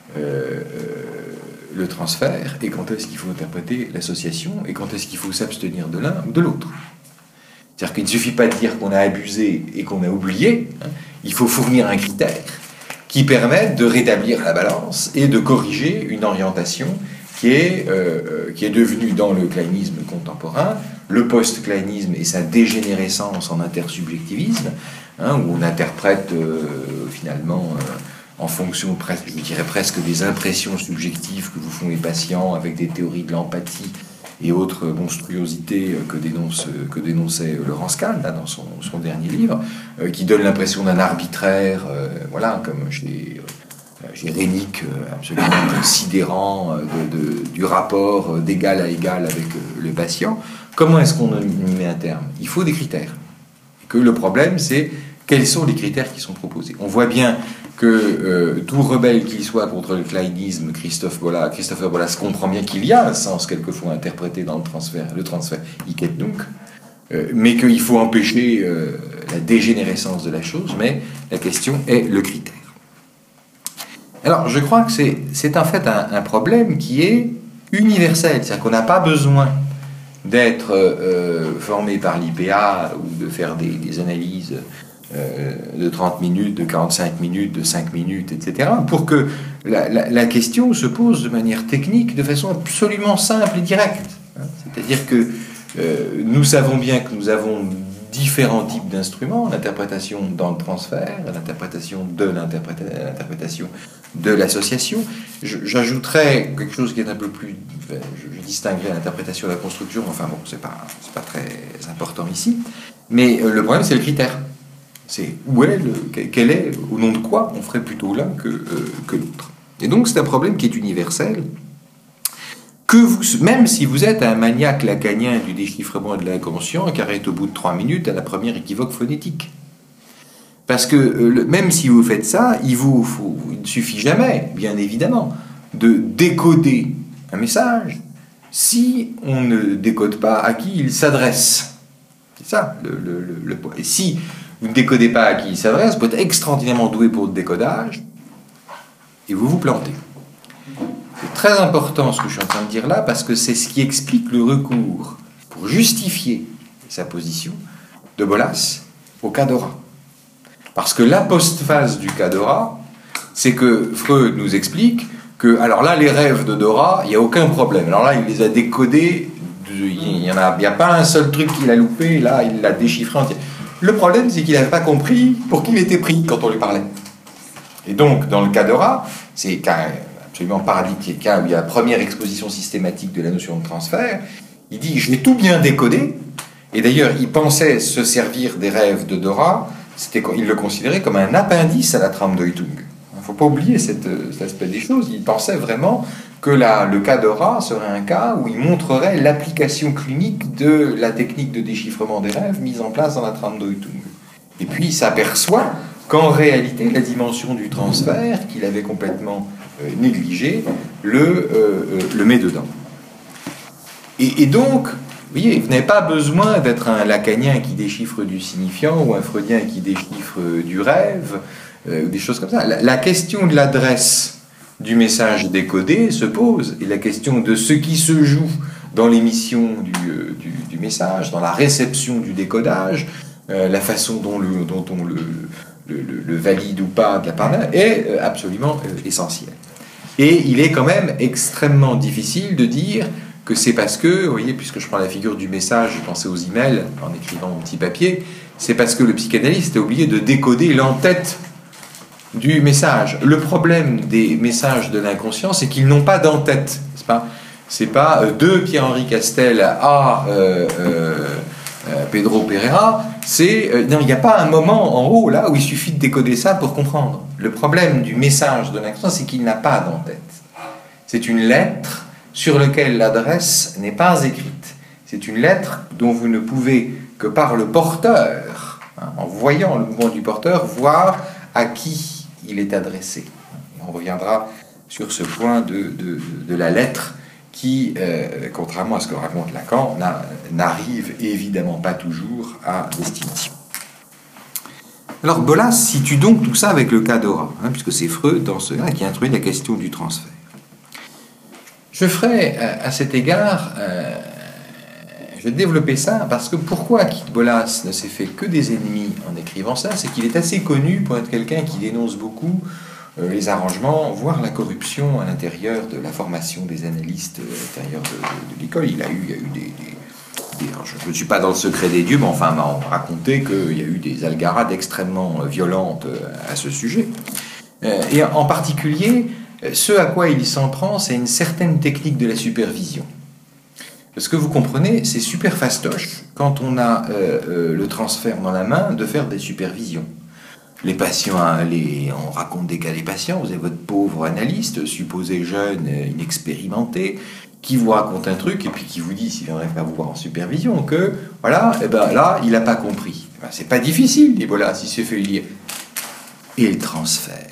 le transfert et quand est-ce qu'il faut interpréter l'association et quand est-ce qu'il faut s'abstenir de l'un ou de l'autre. C'est-à-dire qu'il ne suffit pas de dire qu'on a abusé et qu'on a oublié, il faut fournir un critère qui permette de rétablir la balance et de corriger une orientation qui est devenue dans le kleinisme contemporain, le post-kleinisme et sa dégénérescence en intersubjectivisme, où on interprète finalement en fonction, je dirais presque des impressions subjectives que vous font les patients avec des théories de l'empathie et autres monstruosités que dénonçait Laurence Kahn dans son dernier livre, qui donne l'impression d'un arbitraire, comme chez Rénick, absolument sidérant du rapport d'égal à égal avec le patient. Comment est-ce qu'on y met un terme ? Il faut des critères. Et que le problème, c'est quels sont les critères qui sont proposés. On voit bien que tout rebelle qu'il soit contre le kleinisme, Christopher Bolas comprend bien qu'il y a un sens quelquefois interprété dans le transfert hic et nunc, mais qu'il faut empêcher la dégénérescence de la chose, mais la question est le critère. Alors, je crois que c'est en fait un problème qui est universel, c'est-à-dire qu'on n'a pas besoin d'être formé par l'IPA ou de faire des analyses de 30 minutes, de 45 minutes, de 5 minutes, etc., pour que la question se pose de manière technique, de façon absolument simple et directe. C'est-à-dire que nous savons bien que nous avons différents types d'instruments, l'interprétation dans le transfert, l'interprétation de l'association. J'ajouterais quelque chose qui est un peu plus... Je distinguerais l'interprétation de la construction, enfin bon, c'est pas très important ici, mais le problème c'est le critère. C'est quel est, au nom de quoi on ferait plutôt l'un que l'autre. Et donc c'est un problème qui est universel, même si vous êtes un maniaque lacanien du déchiffrement de l'inconscient, qui arrête au bout de 3 minutes à la première équivoque phonétique. Parce que même si vous faites ça, il ne suffit jamais, bien évidemment, de décoder un message si on ne décode pas à qui il s'adresse. C'est ça le point. Et si vous ne décodez pas à qui il s'adresse, vous êtes extraordinairement doué pour le décodage, et vous vous plantez. C'est très important ce que je suis en train de dire là, parce que c'est ce qui explique le recours pour justifier sa position de Bolas au cas d'Ora. Parce que la postphase du cas d'Ora, c'est que Freud nous explique que, alors là, les rêves de Dora, il n'y a aucun problème. Alors là, il les a décodés, il n'y a pas un seul truc qu'il a loupé, là, il l'a déchiffré entier. Le problème, c'est qu'il n'avait pas compris pour qui il était pris quand on lui parlait. Et donc, dans le cas d'Ora, c'est absolument paradigmatique, où il y a la première exposition systématique de la notion de transfert. Il dit, je l'ai tout bien décodé, et d'ailleurs, il pensait se servir des rêves de Dora, il le considérait comme un appendice à la trame d'Eutung. Il ne faut pas oublier cet aspect des choses. Il pensait vraiment que le cas d'Ora serait un cas où il montrerait l'application clinique de la technique de déchiffrement des rêves mise en place dans la trame d'Eutung. Et puis il s'aperçoit qu'en réalité, la dimension du transfert, qu'il avait complètement négligée, le met dedans. Et donc, vous voyez, vous n'avez pas besoin d'être un lacanien qui déchiffre du signifiant ou un freudien qui déchiffre du rêve, ou des choses comme ça. La question de l'adresse du message décodé se pose, et la question de ce qui se joue dans l'émission du message, dans la réception du décodage, la façon dont on le valide ou pas de la part d'un, est absolument essentielle. Et il est quand même extrêmement difficile de dire que c'est parce que, vous voyez, puisque je prends la figure du message, je pensais aux emails en écrivant mon petit papier, c'est parce que le psychanalyste a oublié de décoder l'entête du message. Le problème des messages de l'inconscient, c'est qu'ils n'ont pas d'entête. C'est pas de Pierre-Henri Castel à Pedro Pereira. Non, il n'y a pas un moment en haut là où il suffit de décoder ça pour comprendre. Le problème du message de l'inconscient, c'est qu'il n'a pas d'entête. C'est une lettre sur laquelle l'adresse n'est pas écrite. C'est une lettre dont vous ne pouvez que par le porteur, en voyant le mouvement du porteur, voir à qui il est adressé. On reviendra sur ce point de la lettre qui, contrairement à ce que raconte Lacan, n'arrive évidemment pas toujours à destination. Alors Bolas situe donc tout ça avec le cas d'Ora, puisque c'est Freud dans ce cas qui introduit la question du transfert. Je ferai à cet égard, je vais développer ça, parce que pourquoi Bolas ne s'est fait que des ennemis en écrivant ça, c'est qu'il est assez connu pour être quelqu'un qui dénonce beaucoup les arrangements, voire la corruption à l'intérieur de la formation des analystes à l'intérieur de l'école. Il y a eu des alors je ne suis pas dans le secret des dieux, mais enfin, on m'a raconté qu'il y a eu des algarades extrêmement violentes à ce sujet. Et en particulier, ce à quoi il s'en prend, c'est une certaine technique de la supervision. Parce que vous comprenez, c'est super fastoche, quand on a le transfert dans la main, de faire des supervisions. Les patients, on raconte des cas des patients, vous avez votre pauvre analyste, supposé jeune, inexpérimenté, qui vous raconte un truc, et puis qui vous dit, s'il viendrait pas vous voir en supervision, que, voilà, et ben là, il n'a pas compris. Ben, c'est pas difficile, dit Bolas, il s'est fait lire. Et le transfert.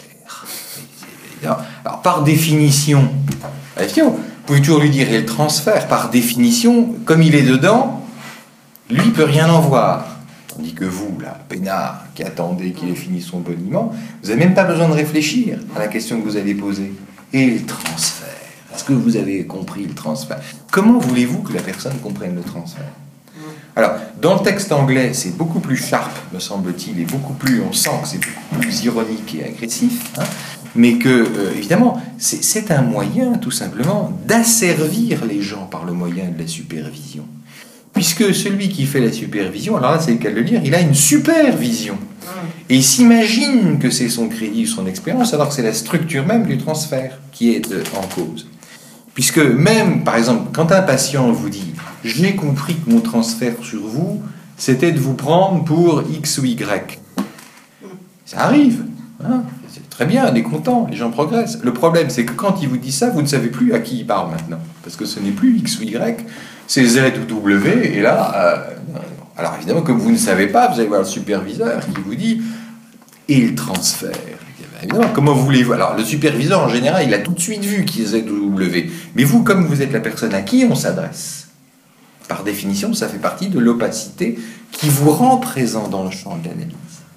Alors, par définition, vous pouvez toujours lui dire, et le transfert, par définition, comme il est dedans, lui, il peut rien en voir. Tandis que vous, là, peinard, qui attendez qu'il ait fini son boniment, vous n'avez même pas besoin de réfléchir à la question que vous avez posée. Et le transfert. Est-ce que vous avez compris le transfert? Comment voulez-vous que la personne comprenne le transfert? Alors, dans le texte anglais, c'est beaucoup plus sharp, me semble-t-il, et beaucoup plus, on sent que c'est beaucoup plus ironique et agressif, mais que, évidemment, c'est un moyen, tout simplement, d'asservir les gens par le moyen de la supervision. Puisque celui qui fait la supervision, alors là, c'est le cas de le lire, il a une supervision. Et il s'imagine que c'est son crédit ou son expérience, alors que c'est la structure même du transfert qui est en cause. Puisque même, par exemple, quand un patient vous dit « j'ai compris que mon transfert sur vous, c'était de vous prendre pour X ou Y », ça arrive, c'est très bien, on est content, les gens progressent. Le problème, c'est que quand il vous dit ça, vous ne savez plus à qui il parle maintenant, parce que ce n'est plus X ou Y, c'est Z ou W, et là, alors évidemment, comme vous ne savez pas, vous allez voir le superviseur qui vous dit « et le transfert ». Évidemment, comment voulez-vous? Alors, le superviseur, en général, il a tout de suite vu qui est Z ou W. Mais vous, comme vous êtes la personne à qui on s'adresse, par définition, ça fait partie de l'opacité qui vous rend présent dans le champ de l'analyse.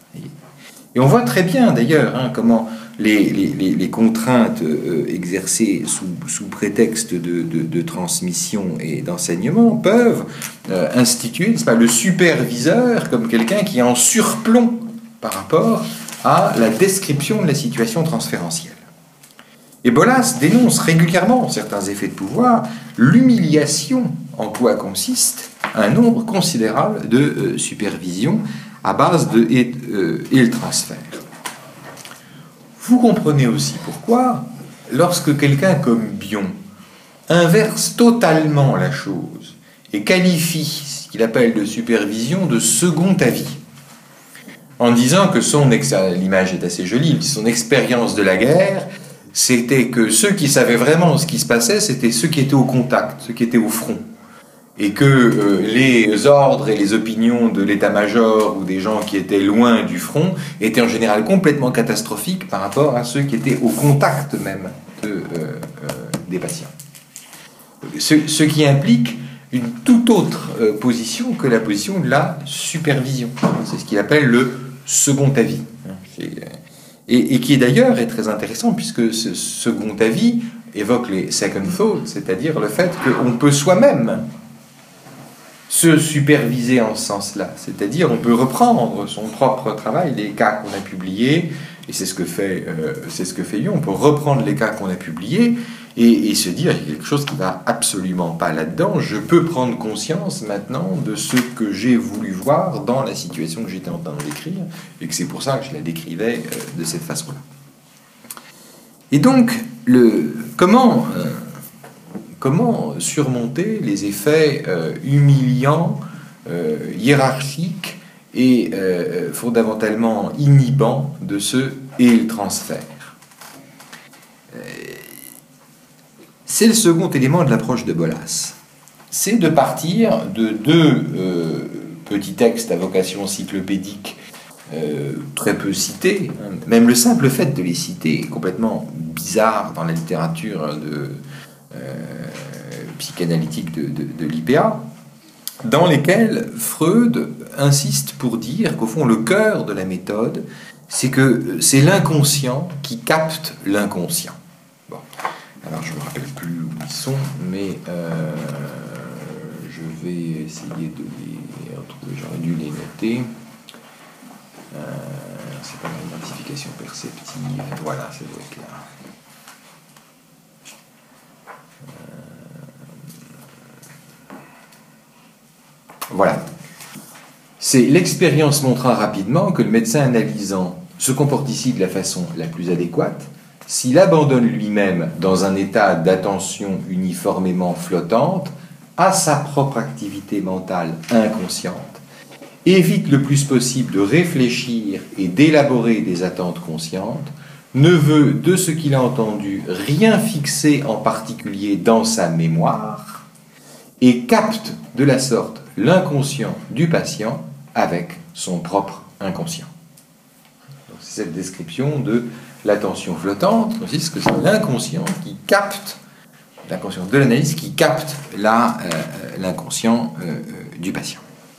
Et on voit très bien d'ailleurs comment les contraintes exercées sous prétexte de transmission et d'enseignement peuvent instituer, n'est-ce pas, le superviseur comme quelqu'un qui est en surplomb par rapport à la description de la situation transférentielle. Et Bolas dénonce régulièrement certains effets de pouvoir, l'humiliation en quoi consiste un nombre considérable de supervisions à base et le transfert. Vous comprenez aussi pourquoi, lorsque quelqu'un comme Bion inverse totalement la chose et qualifie ce qu'il appelle de supervision de second avis, en disant que l'image est assez jolie, son expérience de la guerre, c'était que ceux qui savaient vraiment ce qui se passait, c'était ceux qui étaient au contact, ceux qui étaient au front. Et que les ordres et les opinions de l'état-major ou des gens qui étaient loin du front étaient en général complètement catastrophiques par rapport à ceux qui étaient au contact même des patients. Ce qui implique une toute autre position que la position de la supervision. C'est ce qu'il appelle le second avis. Et qui d'ailleurs est très intéressant puisque ce second avis évoque les second thoughts, c'est-à-dire le fait qu'on peut soi-même se superviser en ce sens-là. C'est-à-dire on peut reprendre son propre travail, les cas qu'on a publiés, et c'est ce que fait Bion, on peut reprendre les cas qu'on a publiés et se dire il y a quelque chose qui ne va absolument pas là-dedans, je peux prendre conscience maintenant de ce que j'ai voulu voir dans la situation que j'étais en train de décrire, et que c'est pour ça que je la décrivais de cette façon-là. Et donc, comment surmonter les effets humiliants, hiérarchiques et fondamentalement inhibants de ce et le transfert. C'est le second élément de l'approche de Bolas. C'est de partir de deux petits textes à vocation cyclopédique très peu cités. Même le simple fait de les citer est complètement bizarre dans la littérature psychanalytique de l'IPA, dans lesquels Freud insiste pour dire qu'au fond le cœur de la méthode, c'est que c'est l'inconscient qui capte l'inconscient. Bon, alors je ne me rappelle plus où ils sont, mais je vais essayer de les retrouver, j'aurais dû les noter. C'est pas l'identification perceptive, voilà, ça doit être là. Voilà. C'est l'expérience montrant rapidement que le médecin analysant se comporte ici de la façon la plus adéquate s'il abandonne lui-même dans un état d'attention uniformément flottante à sa propre activité mentale inconsciente, évite le plus possible de réfléchir et d'élaborer des attentes conscientes, ne veut de ce qu'il a entendu rien fixer en particulier dans sa mémoire et capte de la sorte l'inconscient du patient avec son propre inconscient. C'est cette description de l'attention flottante, consiste que c'est l'inconscient qui capte, l'inconscient de l'analyse qui capte l'inconscient du patient.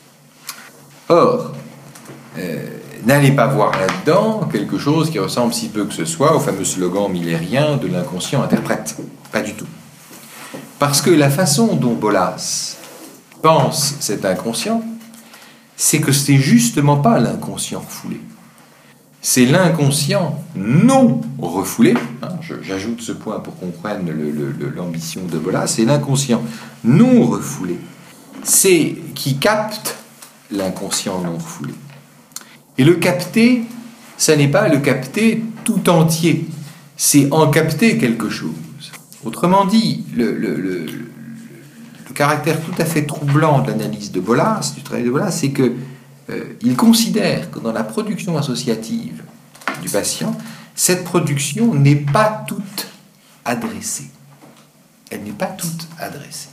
Or, n'allez pas voir là-dedans quelque chose qui ressemble si peu que ce soit au fameux slogan millérien de l'inconscient interprète. Pas du tout. Parce que la façon dont Bolas pense cet inconscient, c'est que c'est justement pas l'inconscient refoulé. C'est l'inconscient non refoulé. J'ajoute ce point pour qu'on comprenne l'ambition de Bolas. C'est l'inconscient non refoulé. C'est qui capte l'inconscient non refoulé. Et le capter, ça n'est pas le capter tout entier. C'est en capter quelque chose. Autrement dit, le caractère tout à fait troublant de l'analyse de Bolas, du travail de Bolas, c'est que il considère que dans la production associative du patient, cette production n'est pas toute adressée. Elle n'est pas toute adressée.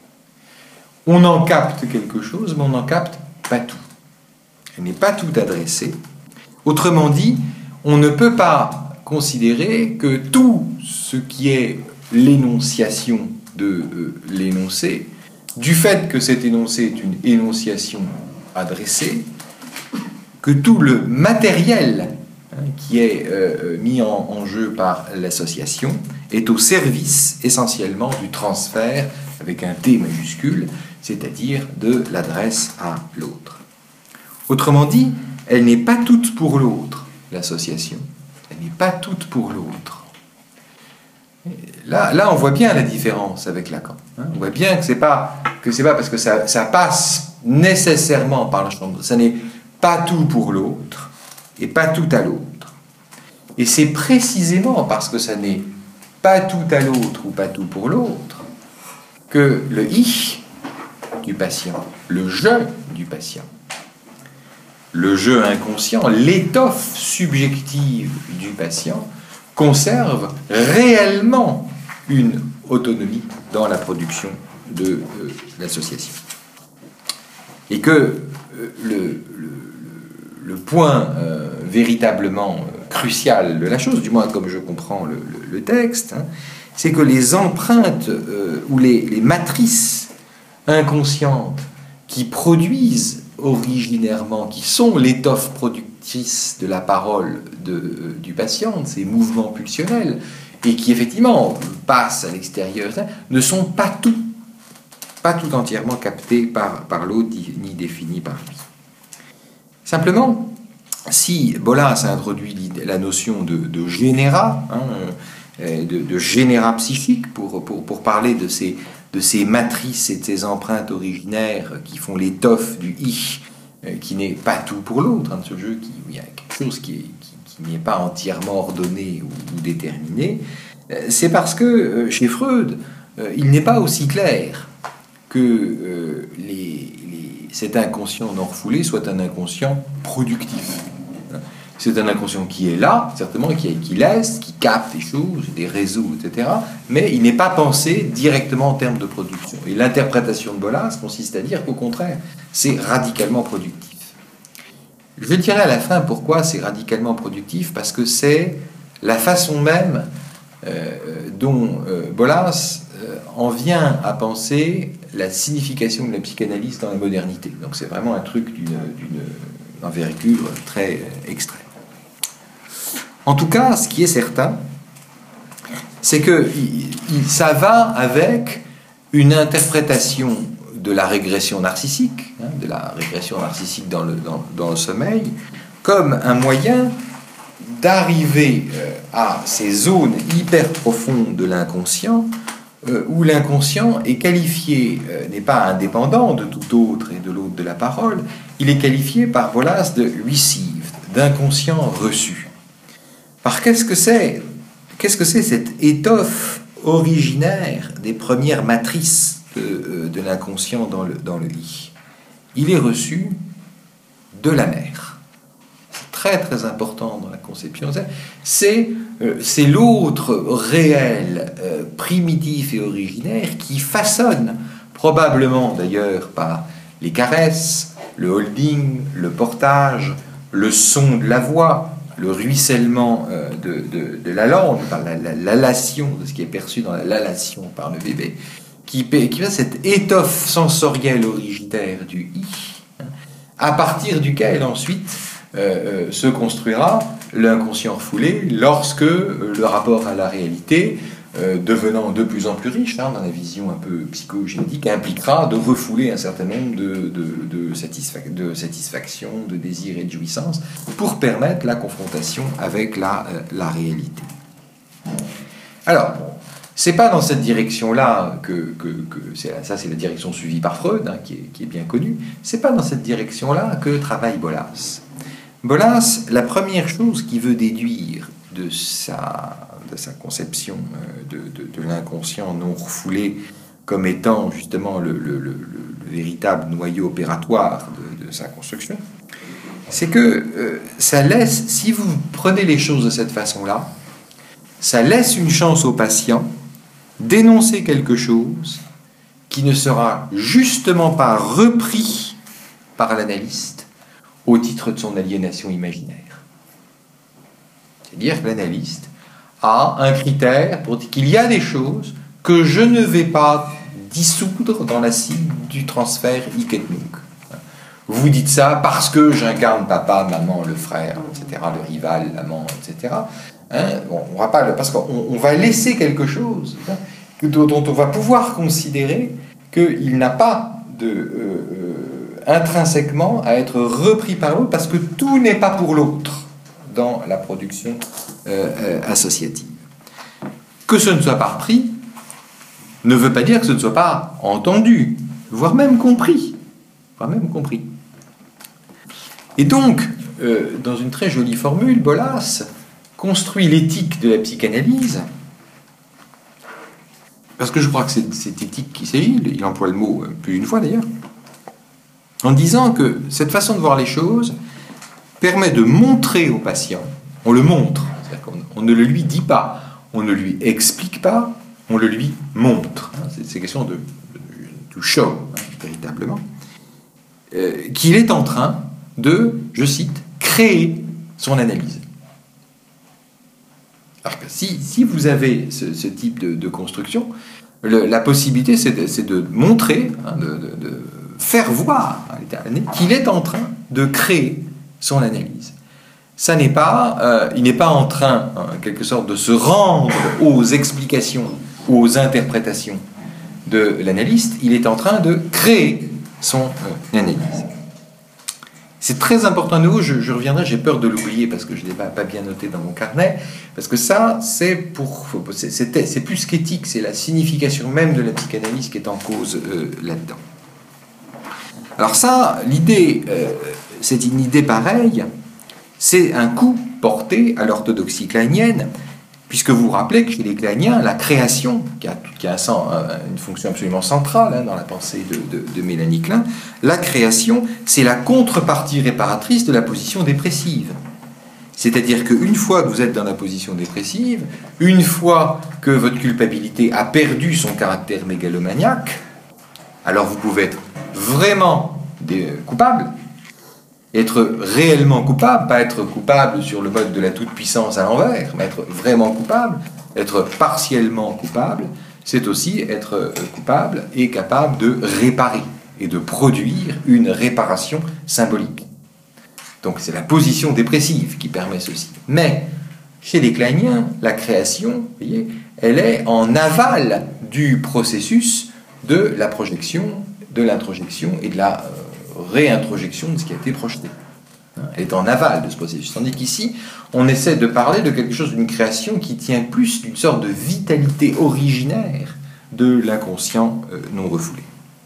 On en capte quelque chose, mais on n'en capte pas tout. Elle n'est pas toute adressée. Autrement dit, on ne peut pas considérer que tout ce qui est l'énonciation de l'énoncé, du fait que cet énoncé est une énonciation adressée, que tout le matériel qui est mis en jeu par l'association, est au service essentiellement du transfert avec un T majuscule, c'est-à-dire de l'adresse à l'autre. Autrement dit, elle n'est pas toute pour l'autre, l'association. Elle n'est pas toute pour l'autre. Là, on voit bien la différence avec Lacan. On voit bien que c'est pas parce que ça passe nécessairement par le champ. Ça n'est pas tout pour l'autre et pas tout à l'autre. Et c'est précisément parce que ça n'est pas tout à l'autre ou pas tout pour l'autre que le ich du patient, le je du patient, le je inconscient, l'étoffe subjective du patient conserve réellement une autonomie dans la production de l'association. Et que le point véritablement crucial de la chose, du moins comme je comprends le texte, c'est que les empreintes ou les matrices inconscientes qui produisent originairement, qui sont l'étoffe productrice de la parole du patient, de ces mouvements pulsionnels, et qui effectivement passent à l'extérieur, ne sont pas tout entièrement captés par l'autre, ni définis par lui. Simplement, si Bolas a introduit la notion de généra, de généra psychique, pour parler de ces matrices et de ces empreintes originaires qui font l'étoffe du ich, qui n'est pas tout pour l'autre, de ce jeu où il y a quelque chose qui n'est pas entièrement ordonné ou déterminé, c'est parce que chez Freud, il n'est pas aussi clair que cet inconscient non refoulé soit un inconscient productif. C'est un inconscient qui est là, certainement, qui laisse, qui capte des choses, des réseaux, etc. Mais il n'est pas pensé directement en termes de production. Et l'interprétation de Bolas consiste à dire qu'au contraire, c'est radicalement productif. Je dirais à la fin pourquoi c'est radicalement productif, parce que c'est la façon même dont Bolas en vient à penser la signification de la psychanalyse dans la modernité. Donc c'est vraiment un truc d'une envergure très extrême. En tout cas, ce qui est certain, c'est que ça va avec une interprétation de la régression narcissique, dans le sommeil, comme un moyen d'arriver à ces zones hyper profondes de l'inconscient, où l'inconscient est qualifié, n'est pas indépendant de tout autre et de l'autre de la parole, il est qualifié par Bolas de received, d'inconscient reçu. Par qu'est-ce que c'est cette étoffe originaire des premières matrices de l'inconscient dans le I? Il est reçu de la mère. C'est très très important dans la conception. C'est l'autre réel, primitif et originaire qui façonne, probablement d'ailleurs par les caresses, le holding, le portage, le son de la voix, le ruissellement de la langue, par l'allation, de ce qui est perçu dans la lallation par le bébé, qui a cette étoffe sensorielle originaire du I, à partir duquel ensuite se construira l'inconscient refoulé lorsque le rapport à la réalité, devenant de plus en plus riche, dans la vision un peu psychogénétique, impliquera de refouler un certain nombre de satisfaction, de désir et de jouissance pour permettre la confrontation avec la réalité. Alors, c'est pas dans cette direction-là que ça c'est la direction suivie par Freud, qui est bien connue, c'est pas dans cette direction-là que travaille Bolas. Bolas, la première chose qu'il veut déduire de sa conception de l'inconscient non refoulé comme étant justement le véritable noyau opératoire de sa construction, c'est que ça laisse, si vous prenez les choses de cette façon-là, ça laisse une chance au patient d'énoncer quelque chose qui ne sera justement pas repris par l'analyste au titre de son aliénation imaginaire. C'est-à-dire que l'analyste a un critère pour dire qu'il y a des choses que je ne vais pas dissoudre dans l'acide du transfert Ich et Nunc. vous dites ça parce que j'incarne papa, maman, le frère, etc., le rival, l'amant, etc. Hein, on va pas, parce qu'on va laisser quelque chose, hein, dont on va pouvoir considérer qu'il n'a pas intrinsèquement à être repris par l'autre, parce que tout n'est pas pour l'autre dans la production associative. Que ce ne soit pas repris ne veut pas dire que ce ne soit pas entendu, voire même compris. Et donc, dans une très jolie formule, Bolas construit l'éthique de la psychanalyse, parce que je crois que c'est cette éthique qu'il s'agit, il emploie le mot plus d'une fois d'ailleurs, en disant que cette façon de voir les choses permet de montrer au patient, on le montre, c'est-à-dire qu'on ne le lui dit pas, on ne lui explique pas, on le lui montre. C'est question de show, véritablement, qu'il est en train de, je cite, créer son analyse. Alors que si vous avez ce type de construction, la possibilité c'est de montrer, de faire voir qu'il est en train de créer son analyse. Ça n'est pas, il n'est pas en train, en quelque sorte, de se rendre aux explications, aux interprétations de l'analyste, il est en train de créer son analyse. C'est très important à nouveau, je reviendrai, j'ai peur de l'oublier parce que je ne l'ai pas bien noté dans mon carnet, parce que ça, c'est plus qu'éthique, c'est la signification même de la psychanalyse qui est en cause là-dedans. Alors ça, l'idée, c'est une idée pareille, c'est un coup porté à l'orthodoxie kleinienne, puisque vous vous rappelez que chez les kleiniens, la création, qui a une fonction absolument centrale dans la pensée de Mélanie Klein, la création, c'est la contrepartie réparatrice de la position dépressive. C'est-à-dire qu'une fois que vous êtes dans la position dépressive, une fois que votre culpabilité a perdu son caractère mégalomaniaque, alors vous pouvez être vraiment coupable, être réellement coupable, pas être coupable sur le mode de la toute-puissance à l'envers, mais être vraiment coupable, être partiellement coupable, c'est aussi être coupable et capable de réparer et de produire une réparation symbolique. Donc c'est la position dépressive qui permet ceci. Mais chez les kleiniens, la création, vous voyez, elle est en aval du processus de la projection, de l'introjection et de la réintrojection de ce qui a été projeté. Elle est en aval de ce processus. Tandis qu'ici, on essaie de parler de quelque chose, d'une création qui tient plus d'une sorte de vitalité originaire de l'inconscient non refoulé.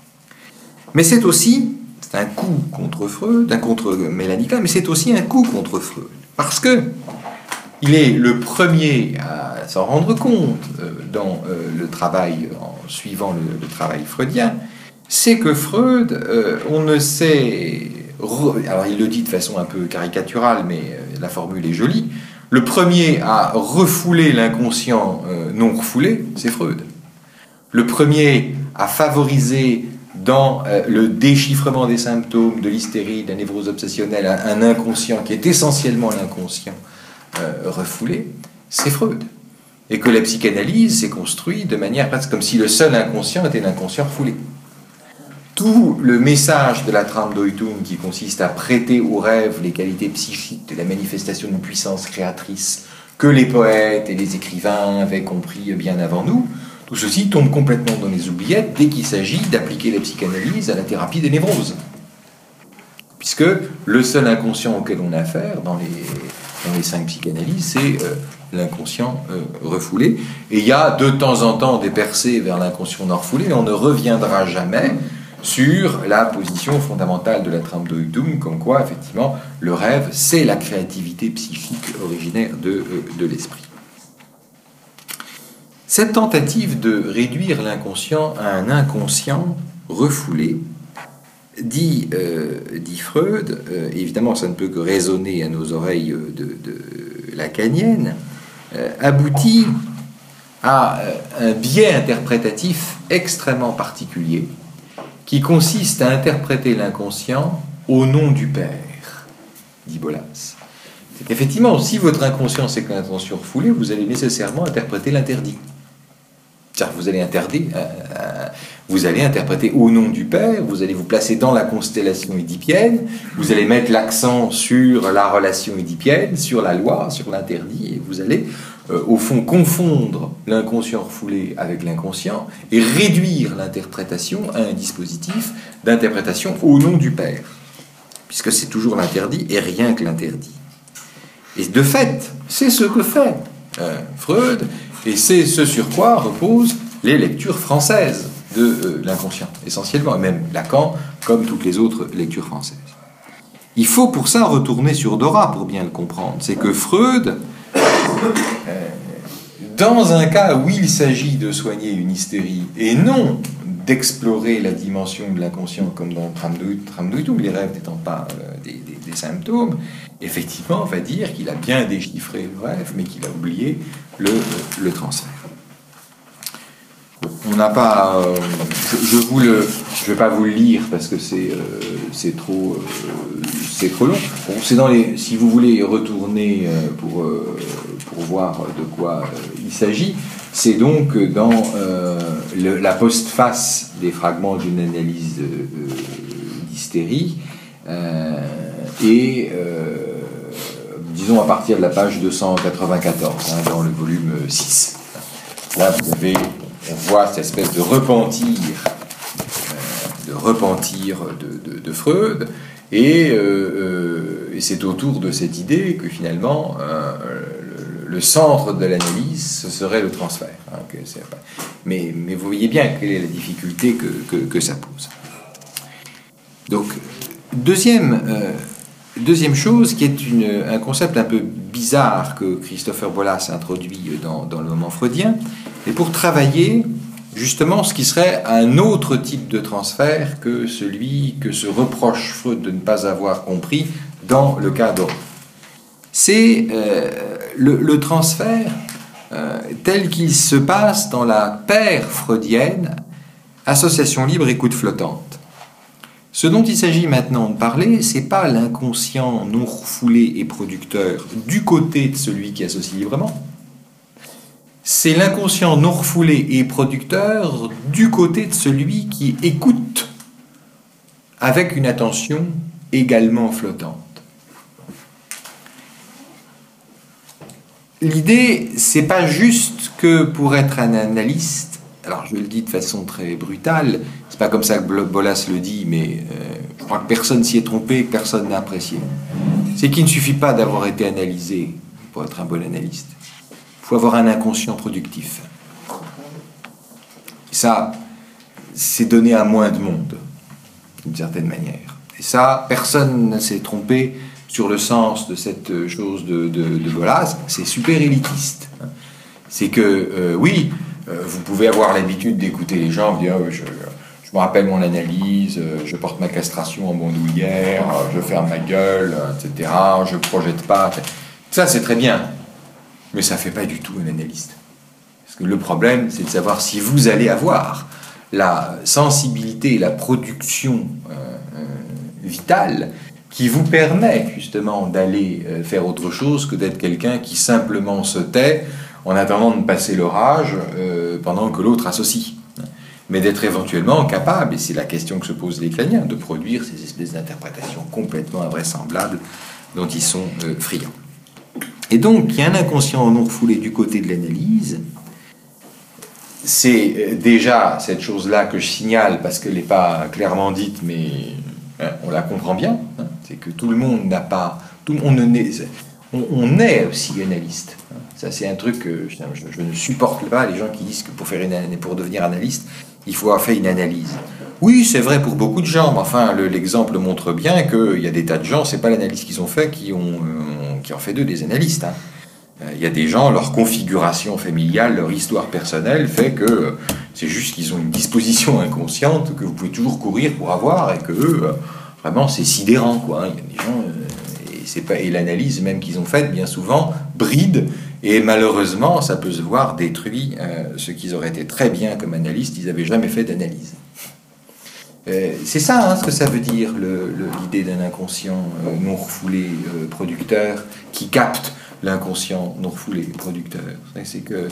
Mais c'est un coup contre Freud, contre Mélanie Klein, mais c'est aussi un coup contre Freud. Parce que il est le premier à s'en rendre compte dans le travail, en suivant le travail freudien, c'est que Freud, on ne sait... Alors il le dit de façon un peu caricaturale, mais la formule est jolie. Le premier à refouler l'inconscient non refoulé, c'est Freud. Le premier à favoriser dans le déchiffrement des symptômes de l'hystérie, de la névrose obsessionnelle, un inconscient qui est essentiellement l'inconscient refoulé, c'est Freud. Et que la psychanalyse s'est construite de manière presque comme si le seul inconscient était l'inconscient refoulé. Tout le message de la Traumdeutung qui consiste à prêter au rêve les qualités psychiques de la manifestation d'une puissance créatrice que les poètes et les écrivains avaient compris bien avant nous, tout ceci tombe complètement dans les oubliettes dès qu'il s'agit d'appliquer la psychanalyse à la thérapie des névroses. Puisque le seul inconscient auquel on a affaire dans les 5 psychanalyses, c'est l'inconscient refoulé. Et il y a de temps en temps des percées vers l'inconscient non refoulé, mais on ne reviendra jamais sur la position fondamentale de la Traumdeutung, comme quoi, effectivement, le rêve, c'est la créativité psychique originaire de l'esprit. Cette tentative de réduire l'inconscient à un inconscient refoulé, dit Freud, évidemment ça ne peut que résonner à nos oreilles de lacaniennes, aboutit à un biais interprétatif extrêmement particulier qui consiste à interpréter l'inconscient au nom du Père, dit Bolas. C'est qu'effectivement, si votre inconscient c'est que l'intention refoulée, vous allez nécessairement interpréter l'interdit. C'est-à-dire que vous allez interdire, vous allez interpréter au nom du Père, vous allez vous placer dans la constellation édipienne, vous allez mettre l'accent sur la relation édipienne, sur la loi, sur l'interdit, et vous allez, au fond, confondre l'inconscient refoulé avec l'inconscient et réduire l'interprétation à un dispositif d'interprétation au nom du Père, puisque c'est toujours l'interdit et rien que l'interdit. Et de fait, c'est ce que fait Freud, et c'est ce sur quoi reposent les lectures françaises de l'inconscient, essentiellement, et même Lacan, comme toutes les autres lectures françaises. Il faut pour ça retourner sur Dora pour bien le comprendre. C'est que Freud, dans un cas où il s'agit de soigner une hystérie, et non d'explorer la dimension de l'inconscient comme dans Traumdeutung, les rêves n'étant pas des symptômes, effectivement, on va dire qu'il a bien déchiffré le rêve, mais qu'il a oublié le transfert. On n'a pas... je ne vais pas vous le lire parce que c'est trop long. Bon, c'est dans les, si vous voulez retourner pour voir de quoi il s'agit, c'est donc dans la postface des fragments d'une analyse d'hystérie, disons à partir de la page 294, dans le volume 6. Là, on voit cette espèce de repentir de Freud, et c'est autour de cette idée que finalement le centre de l'analyse, ce serait le transfert. Mais vous voyez bien quelle est la difficulté que ça pose. Donc, deuxième chose, qui est un concept un peu bizarre que Christopher Bollas introduit dans le moment freudien, et pour travailler justement ce qui serait un autre type de transfert que celui que se reproche Freud de ne pas avoir compris dans le cas d'Or. C'est le transfert tel qu'il se passe dans la paire freudienne, association libre, écoute flottante. Ce dont il s'agit maintenant de parler, c'est pas l'inconscient non refoulé et producteur du côté de celui qui associe librement, c'est l'inconscient non refoulé et producteur du côté de celui qui écoute avec une attention également flottante. L'idée, c'est pas juste que pour être un analyste, alors je le dis de façon très brutale, c'est pas comme ça que Bollas le dit, mais je crois que personne s'y est trompé, que personne n'a apprécié. C'est qu'il ne suffit pas d'avoir été analysé pour être un bon analyste. Il faut avoir un inconscient productif. Et ça, c'est donné à moins de monde, d'une certaine manière. Et ça, personne ne s'est trompé sur le sens de cette chose de Bollas. C'est super élitiste. C'est que, oui, vous pouvez avoir l'habitude d'écouter les gens dire je me rappelle mon analyse, je porte ma castration en bandoulière, je ferme ma gueule, etc., je projette pas. Ça, c'est très bien. Mais ça ne fait pas du tout un analyste. Parce que le problème, c'est de savoir si vous allez avoir la sensibilité et la production vitale qui vous permet justement d'aller faire autre chose que d'être quelqu'un qui simplement se tait en attendant de passer l'orage pendant que l'autre associe. Mais d'être éventuellement capable, et c'est la question que se posent les Lacaniens, de produire ces espèces d'interprétations complètement invraisemblables dont ils sont friands. Et donc, il y a un inconscient non refoulé du côté de l'analyse. C'est déjà cette chose-là que je signale, parce qu'elle n'est pas clairement dite, mais on la comprend bien. C'est que tout le monde n'a pas... Tout le monde on est aussi analyste. Ça, c'est un truc que je ne supporte pas, les gens qui disent que pour devenir analyste, il faut avoir fait une analyse. Oui, c'est vrai pour beaucoup de gens, mais enfin, l'exemple montre bien qu'il y a des tas de gens, c'est pas l'analyse qu'ils ont fait qui ont fait d'eux des analystes. Il y a des gens, leur configuration familiale, leur histoire personnelle fait que c'est juste qu'ils ont une disposition inconsciente que vous pouvez toujours courir pour avoir, et que eux, vraiment, c'est sidérant, quoi. Il y a des gens, et l'analyse même qu'ils ont faite, bien souvent, bride, et malheureusement, ça peut se voir détruit ce qu'ils auraient été très bien comme analystes, ils n'avaient jamais fait d'analyse. C'est ça, ce que ça veut dire, l'idée d'un inconscient non refoulé producteur qui capte l'inconscient non refoulé producteur. C'est que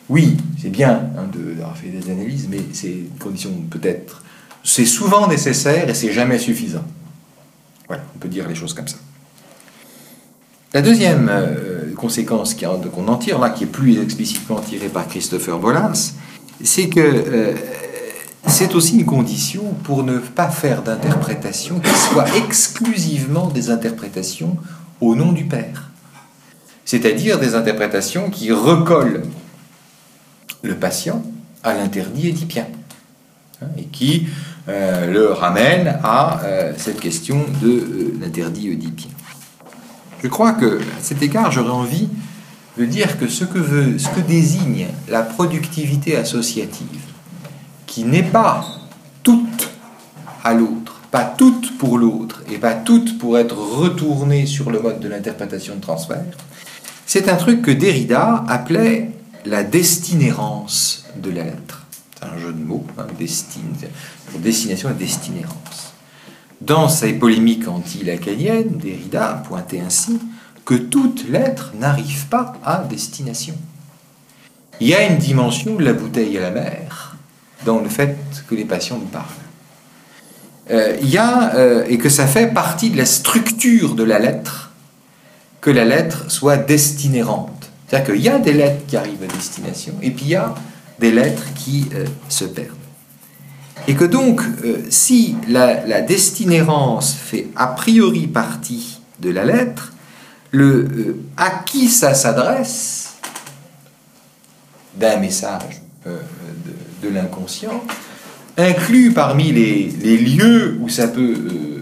oui, c'est bien d'avoir fait des analyses, mais c'est une condition peut-être... C'est souvent nécessaire et c'est jamais suffisant. Voilà, on peut dire les choses comme ça. La deuxième conséquence qu'on en tire, là, qui est plus explicitement tirée par Christopher Bollas, c'est que c'est aussi une condition pour ne pas faire d'interprétations qui soient exclusivement des interprétations au nom du Père. C'est-à-dire des interprétations qui recollent le patient à l'interdit édipien, et qui le ramènent à cette question de l'interdit édipien. Je crois qu'à cet égard, j'aurais envie de dire que ce que désigne la productivité associative, qui n'est pas toute à l'autre, pas toute pour l'autre, et pas toute pour être retournée sur le mode de l'interprétation de transfert, c'est un truc que Derrida appelait la destinérance de la lettre. C'est un jeu de mots, hein, pour destination et destinérance. Dans ses polémiques anti-lacaniennes, Derrida pointait ainsi que toute lettre n'arrive pas à destination. Il y a une dimension de la bouteille à la mer dans le fait que les patients nous parlent. Et que ça fait partie de la structure de la lettre, que la lettre soit destinérante. C'est-à-dire qu'il y a des lettres qui arrivent à destination, et puis il y a des lettres qui se perdent. Et que donc, si la destinérance fait a priori partie de la lettre, à qui ça s'adresse d'un message de l'inconscient inclut parmi les lieux où ça peut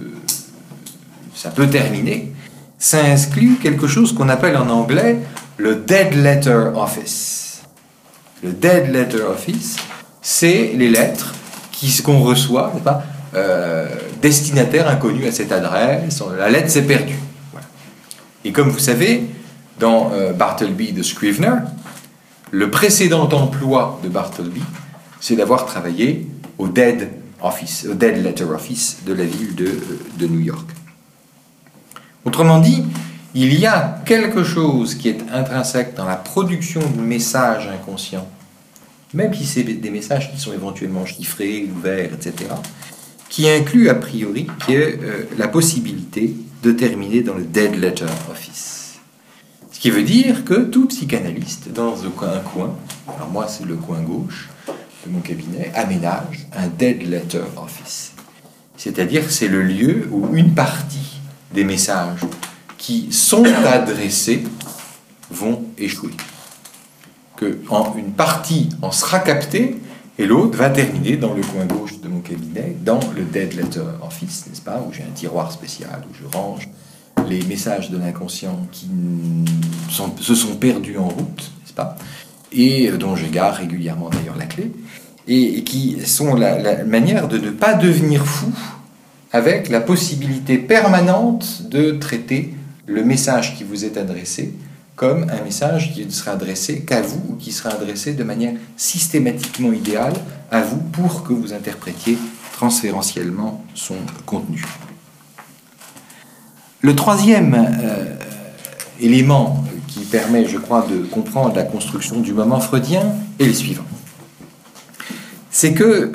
terminer, ça inclut quelque chose qu'on appelle en anglais le Dead Letter Office. Le Dead Letter Office, c'est les lettres qu'on reçoit, n'est-ce pas, destinataire inconnu à cette adresse, la lettre s'est perdue. Voilà. Et comme vous savez, dans Bartleby de Scrivener, le précédent emploi de Bartleby, c'est d'avoir travaillé au Dead Letter Office de la ville de New York. Autrement dit, il y a quelque chose qui est intrinsèque dans la production de messages inconscients, même si c'est des messages qui sont éventuellement chiffrés, ouverts, etc., qui inclut a priori la possibilité de terminer dans le Dead Letter Office. Ce qui veut dire que tout psychanalyste, dans un coin, alors moi c'est le coin gauche de mon cabinet, aménage un Dead Letter Office. C'est-à-dire c'est le lieu où une partie des messages qui sont adressés vont échouer. Une partie en sera captée et l'autre va terminer dans le coin gauche de mon cabinet, dans le Dead Letter Office, n'est-ce pas, où j'ai un tiroir spécial, où je range les messages de l'inconscient qui se sont perdus en route, n'est-ce pas, et dont j'égare régulièrement d'ailleurs la clé, et qui sont la manière de ne pas devenir fou avec la possibilité permanente de traiter le message qui vous est adressé comme un message qui ne sera adressé qu'à vous, ou qui sera adressé de manière systématiquement idéale à vous pour que vous interprétiez transférentiellement son contenu. Le troisième élément qui permet, je crois, de comprendre la construction du moment freudien est le suivant. C'est que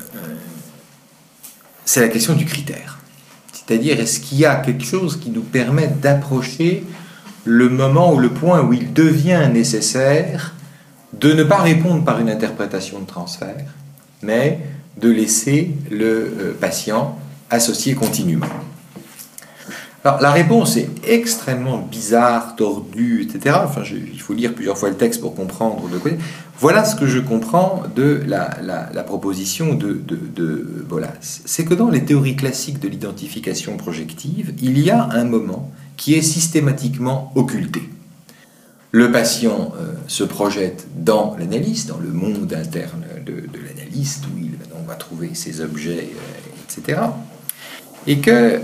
c'est la question du critère. C'est-à-dire, est-ce qu'il y a quelque chose qui nous permet d'approcher le moment ou le point où il devient nécessaire de ne pas répondre par une interprétation de transfert, mais de laisser le patient associer continuellement. Alors, la réponse est extrêmement bizarre, tordue, etc. Enfin, il faut lire plusieurs fois le texte pour comprendre de quoi. Voilà ce que je comprends de la proposition de Bollas. C'est que dans les théories classiques de l'identification projective, il y a un moment qui est systématiquement occulté. Le patient se projette dans l'analyste, dans le monde interne de l'analyste, où on va trouver ses objets, etc. Et que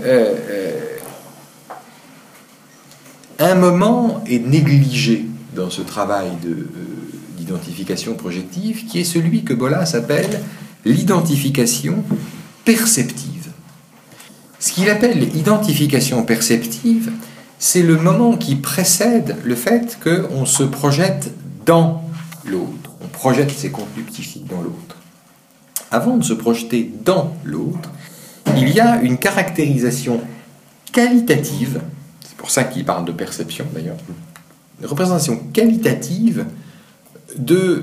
un moment est négligé dans ce travail d'identification projective, qui est celui que Bollas appelle l'identification perceptive. Ce qu'il appelle l'identification perceptive, c'est le moment qui précède le fait qu'on se projette dans l'autre. projette ses contenus psychiques dans l'autre. Avant de se projeter dans l'autre, il y a une caractérisation qualitative, c'est pour ça qu'il parle de perception d'ailleurs, une représentation qualitative de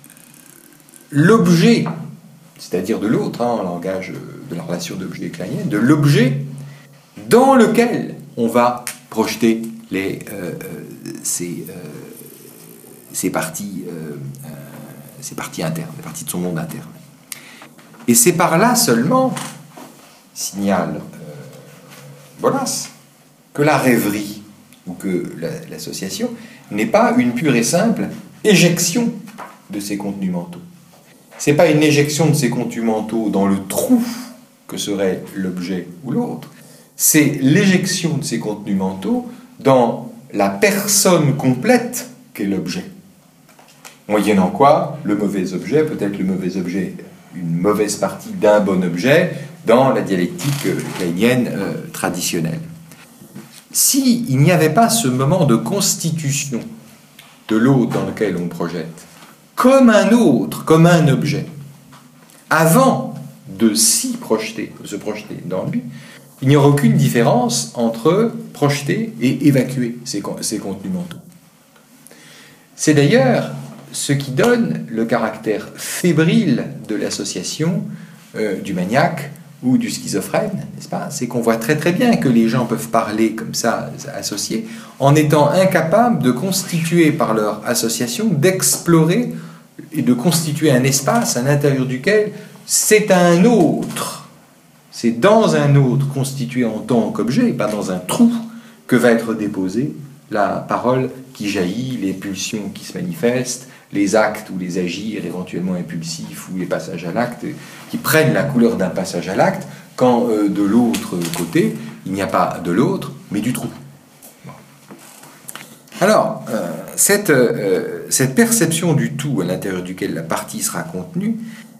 l'objet, c'est-à-dire de l'autre, en langage de la relation d'objet kleinienne, de l'objet dans lequel on va projeter ces parties internes, les parties de son monde interne. Et c'est par là seulement, signale Bolas, que la rêverie ou que l'association n'est pas une pure et simple éjection de ces contenus mentaux. Ce n'est pas une éjection de ces contenus mentaux dans le trou que serait l'objet ou l'autre, c'est l'éjection de ces contenus mentaux dans la personne complète qu'est l'objet. Moyennant quoi, le mauvais objet peut être le mauvais objet, une mauvaise partie d'un bon objet dans la dialectique kleinienne traditionnelle. S'il n'y avait pas ce moment de constitution de l'autre dans lequel on projette, comme un autre, comme un objet, avant de s'y projeter, de se projeter dans lui, il n'y aura aucune différence entre projeter et évacuer ces contenus mentaux. C'est d'ailleurs ce qui donne le caractère fébrile de l'association du maniaque ou du schizophrène, n'est-ce pas? C'est qu'on voit très très bien que les gens peuvent parler comme ça, associés, en étant incapables de constituer par leur association, d'explorer et de constituer un espace à l'intérieur duquel c'est un autre, c'est dans un autre constitué en tant qu'objet, et pas dans un trou, que va être déposée la parole qui jaillit, les pulsions qui se manifestent, les actes ou les agirs éventuellement impulsifs ou les passages à l'acte qui prennent la couleur d'un passage à l'acte quand de l'autre côté, il n'y a pas de l'autre, mais du trou. Bon. Alors, cette perception du tout à l'intérieur duquel la partie sera contenue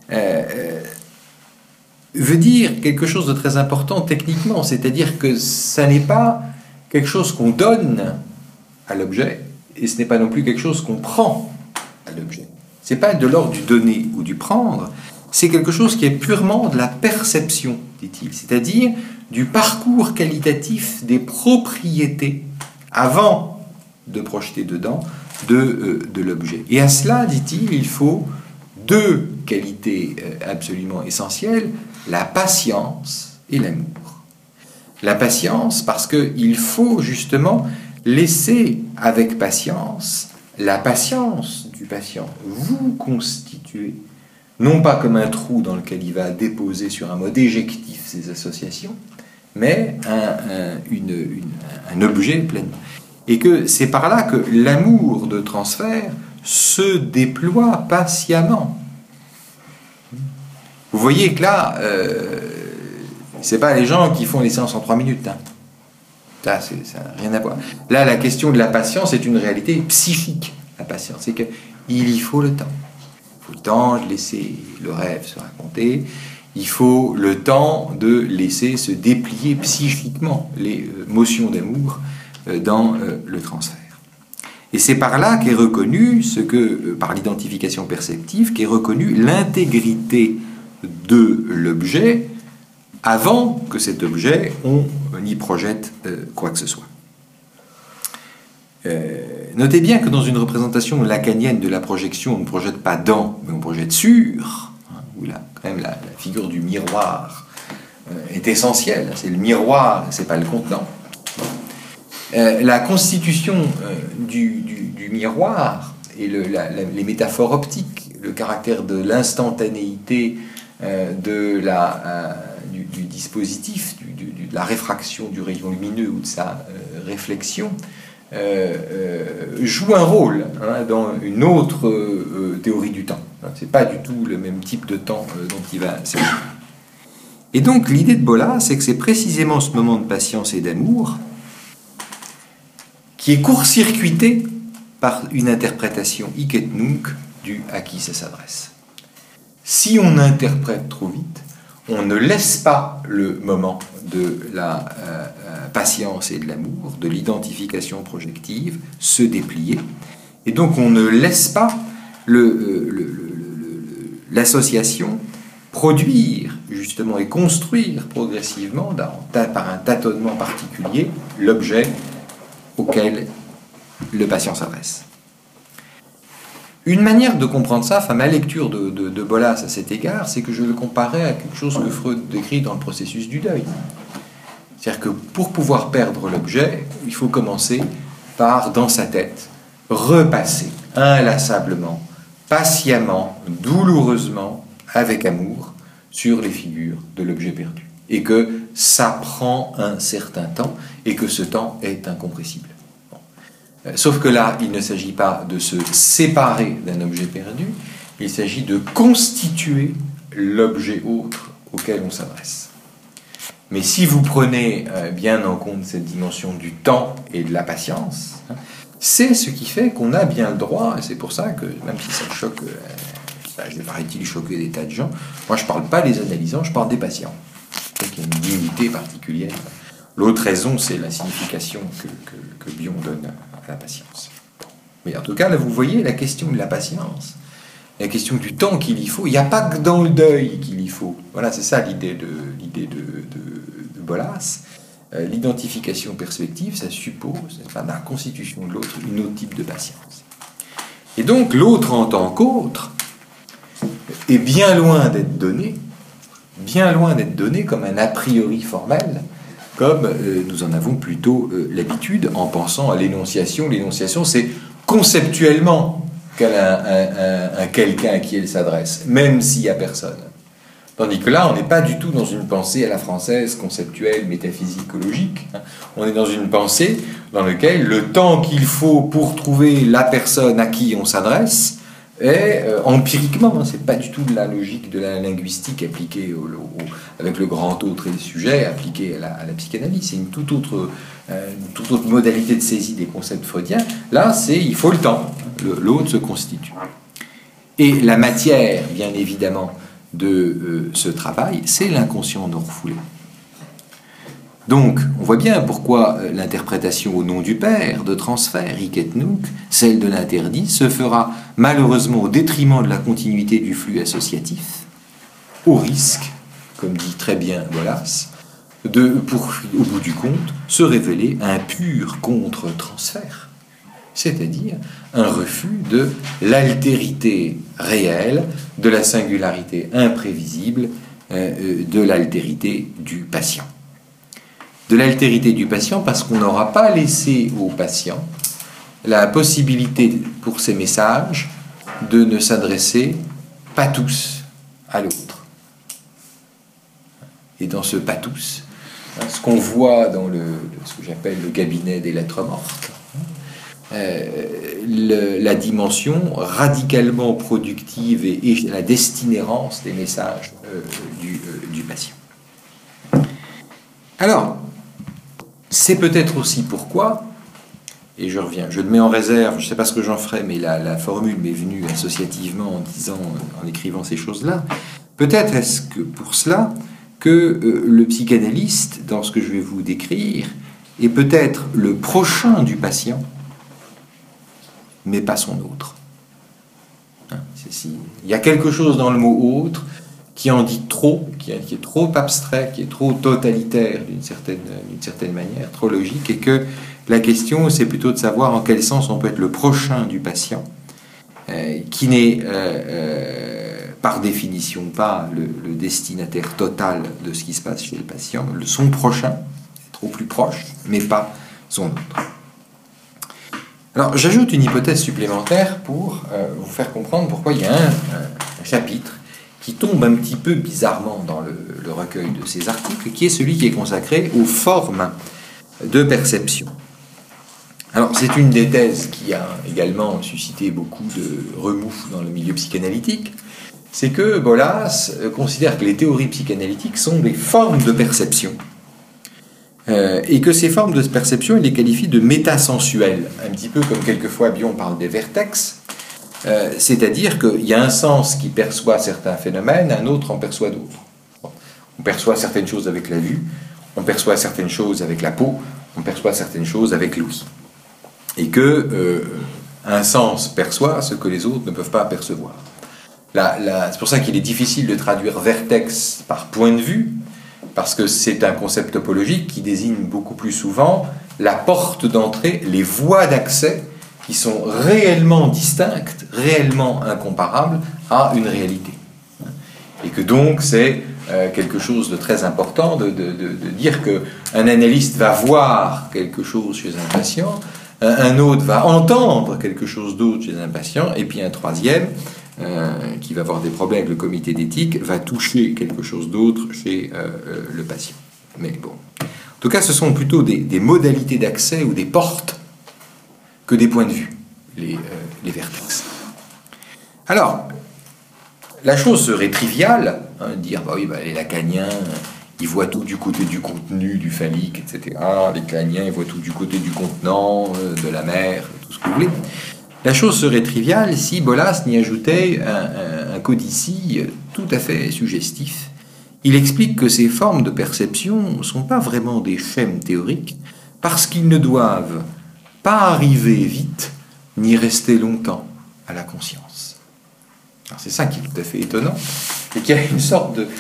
veut dire quelque chose de très important techniquement, c'est-à-dire que ça n'est pas quelque chose qu'on donne à l'objet et ce n'est pas non plus quelque chose qu'on prend à l'objet. Ce n'est pas de l'ordre du donner ou du prendre, c'est quelque chose qui est purement de la perception, dit-il, c'est-à-dire du parcours qualitatif des propriétés avant de projeter dedans de l'objet. Et à cela, dit-il, il faut deux qualités absolument essentielles, la patience et l'amour. La patience parce qu'il faut justement laisser avec patience la patience du patient vous constituer, non pas comme un trou dans lequel il va déposer sur un mode éjectif ses associations, mais un objet pleinement. Et que c'est par là que l'amour de transfert se déploie patiemment. Vous voyez que là, c'est pas les gens qui font les séances en 3 minutes. Hein. Là, ça n'a rien à voir. Là, la question de la patience est une réalité psychique. La patience, c'est qu'il y faut le temps. Il faut le temps de laisser le rêve se raconter. Il faut le temps de laisser se déplier psychiquement les motions d'amour dans le transfert. Et c'est par là qu'est reconnu par l'identification perceptive, qu'est reconnue l'intégrité de l'objet avant que cet objet, on y projette quoi que ce soit. Notez bien que dans une représentation lacanienne de la projection, on ne projette pas dans, mais on projette sur, où là, quand même la figure du miroir est essentielle. C'est le miroir, c'est pas le contenant. La constitution du miroir et les métaphores optiques, le caractère de l'instantanéité du dispositif, de la réfraction du rayon lumineux ou de sa réflexion, joue un rôle dans une autre théorie du temps. Ce n'est pas du tout le même type de temps dont il va s'agir. Et donc l'idée de Bolas, c'est que c'est précisément ce moment de patience et d'amour qui est court-circuité par une interprétation hic et nunc du à qui ça s'adresse. Si on interprète trop vite, on ne laisse pas le moment de la patience et de l'amour, de l'identification projective, se déplier. Et donc on ne laisse pas l'association, produire justement et construire progressivement, par un tâtonnement particulier, l'objet auquel le patient s'adresse. Une manière de comprendre ça, ma lecture de Bolas à cet égard, c'est que je le comparais à quelque chose que Freud décrit dans le processus du deuil. C'est-à-dire que pour pouvoir perdre l'objet, il faut commencer par, dans sa tête, repasser inlassablement, patiemment, douloureusement, avec amour, sur les figures de l'objet perdu. Et que ça prend un certain temps, et que ce temps est incompressible. Sauf que là, il ne s'agit pas de se séparer d'un objet perdu, il s'agit de constituer l'objet autre auquel on s'adresse. Mais si vous prenez bien en compte cette dimension du temps et de la patience, c'est ce qui fait qu'on a bien le droit, et c'est pour ça que, même si ça choque, ça paraît-il choquer des tas de gens, moi je ne parle pas des analysants, je parle des patients. C'est qu'il y a une dignité particulière. L'autre raison, c'est la signification que Bion donne à la patience. Mais en tout cas, là, vous voyez la question de la patience, la question du temps qu'il y faut. Il n'y a pas que dans le deuil qu'il y faut. Voilà, c'est ça l'idée de Bolas. L'identification perspective, ça suppose, dans la constitution de l'autre, une autre type de patience. Et donc, l'autre en tant qu'autre est bien loin d'être donné comme un a priori formel, comme nous en avons plutôt l'habitude en pensant à l'énonciation. L'énonciation, c'est conceptuellement un quelqu'un à qui elle s'adresse, même s'il n'y a personne. Tandis que là, on n'est pas du tout dans une pensée à la française, conceptuelle, métaphysicologique. On est dans une pensée dans laquelle le temps qu'il faut pour trouver la personne à qui on s'adresse est empiriquement, c'est pas du tout de la logique de la linguistique appliquée avec le grand autre et le sujet, appliquée à la psychanalyse. C'est une toute autre modalité de saisie des concepts freudiens. Là, il faut le temps. L'autre se constitue. Et la matière, bien évidemment, de ce travail, c'est l'inconscient non refoulé. Donc, on voit bien pourquoi l'interprétation au nom du Père, de transfert, hic et nunc, celle de l'interdit, se fera malheureusement au détriment de la continuité du flux associatif, au risque, comme dit très bien Bolas, pour, au bout du compte, se révéler un pur contre-transfert, c'est-à-dire un refus de l'altérité réelle, de la singularité imprévisible, de l'altérité du patient. De l'altérité du patient parce qu'on n'aura pas laissé au patient la possibilité pour ces messages de ne s'adresser pas tous à l'autre. Et dans ce pas tous, ce qu'on voit dans ce que j'appelle le cabinet des lettres mortes, la dimension radicalement productive et la destinérance des messages du patient. Alors, c'est peut-être aussi pourquoi, et je reviens, je le mets en réserve, je ne sais pas ce que j'en ferai, mais la formule m'est venue associativement en écrivant ces choses-là. Peut-être est-ce que pour cela que le psychanalyste, dans ce que je vais vous décrire, est peut-être le prochain du patient, mais pas son autre. Il y a quelque chose dans le mot autre qui en dit trop, qui est trop abstrait, qui est trop totalitaire d'une certaine manière, trop logique, et que la question, c'est plutôt de savoir en quel sens on peut être le prochain du patient, qui n'est par définition pas le destinataire total de ce qui se passe chez le patient, son prochain, trop plus proche, mais pas son autre. Alors, j'ajoute une hypothèse supplémentaire pour vous faire comprendre pourquoi il y a un chapitre qui tombe un petit peu bizarrement dans le recueil de ces articles, qui est celui qui est consacré aux formes de perception. Alors, c'est une des thèses qui a également suscité beaucoup de remous dans le milieu psychanalytique, c'est que Bolas considère que les théories psychanalytiques sont des formes de perception, et que ces formes de perception, il les qualifie de métasensuelles, un petit peu comme quelquefois Bion parle des vertex, c'est-à-dire qu'il y a un sens qui perçoit certains phénomènes, un autre en perçoit d'autres. On perçoit certaines choses avec la vue, on perçoit certaines choses avec la peau, on perçoit certaines choses avec l'ouïe. Et que un sens perçoit ce que les autres ne peuvent pas percevoir. C'est pour ça qu'il est difficile de traduire vertex par point de vue, parce que c'est un concept topologique qui désigne beaucoup plus souvent la porte d'entrée, les voies d'accès qui sont réellement distinctes, réellement incomparables à une réalité. Et que donc c'est quelque chose de très important de dire qu'un analyste va voir quelque chose chez un patient, un autre va entendre quelque chose d'autre chez un patient, et puis un troisième, qui va avoir des problèmes avec le comité d'éthique, va toucher quelque chose d'autre chez le patient. Mais bon. En tout cas, ce sont plutôt des modalités d'accès ou des portes que des points de vue, les vertex. Alors, la chose serait triviale, de dire, bah oui, les lacaniens, ils voient tout du côté du contenu, du phallique, etc. Les lacaniens, ils voient tout du côté du contenant, de la mer, tout ce que vous voulez. La chose serait triviale si Bolas n'y ajoutait un codicie tout à fait suggestif. Il explique que ces formes de perception ne sont pas vraiment des schèmes théoriques, parce qu'ils ne doivent pas arriver vite, ni rester longtemps à la conscience. Alors c'est ça qui est tout à fait étonnant, c'est qu'il y a une sorte de...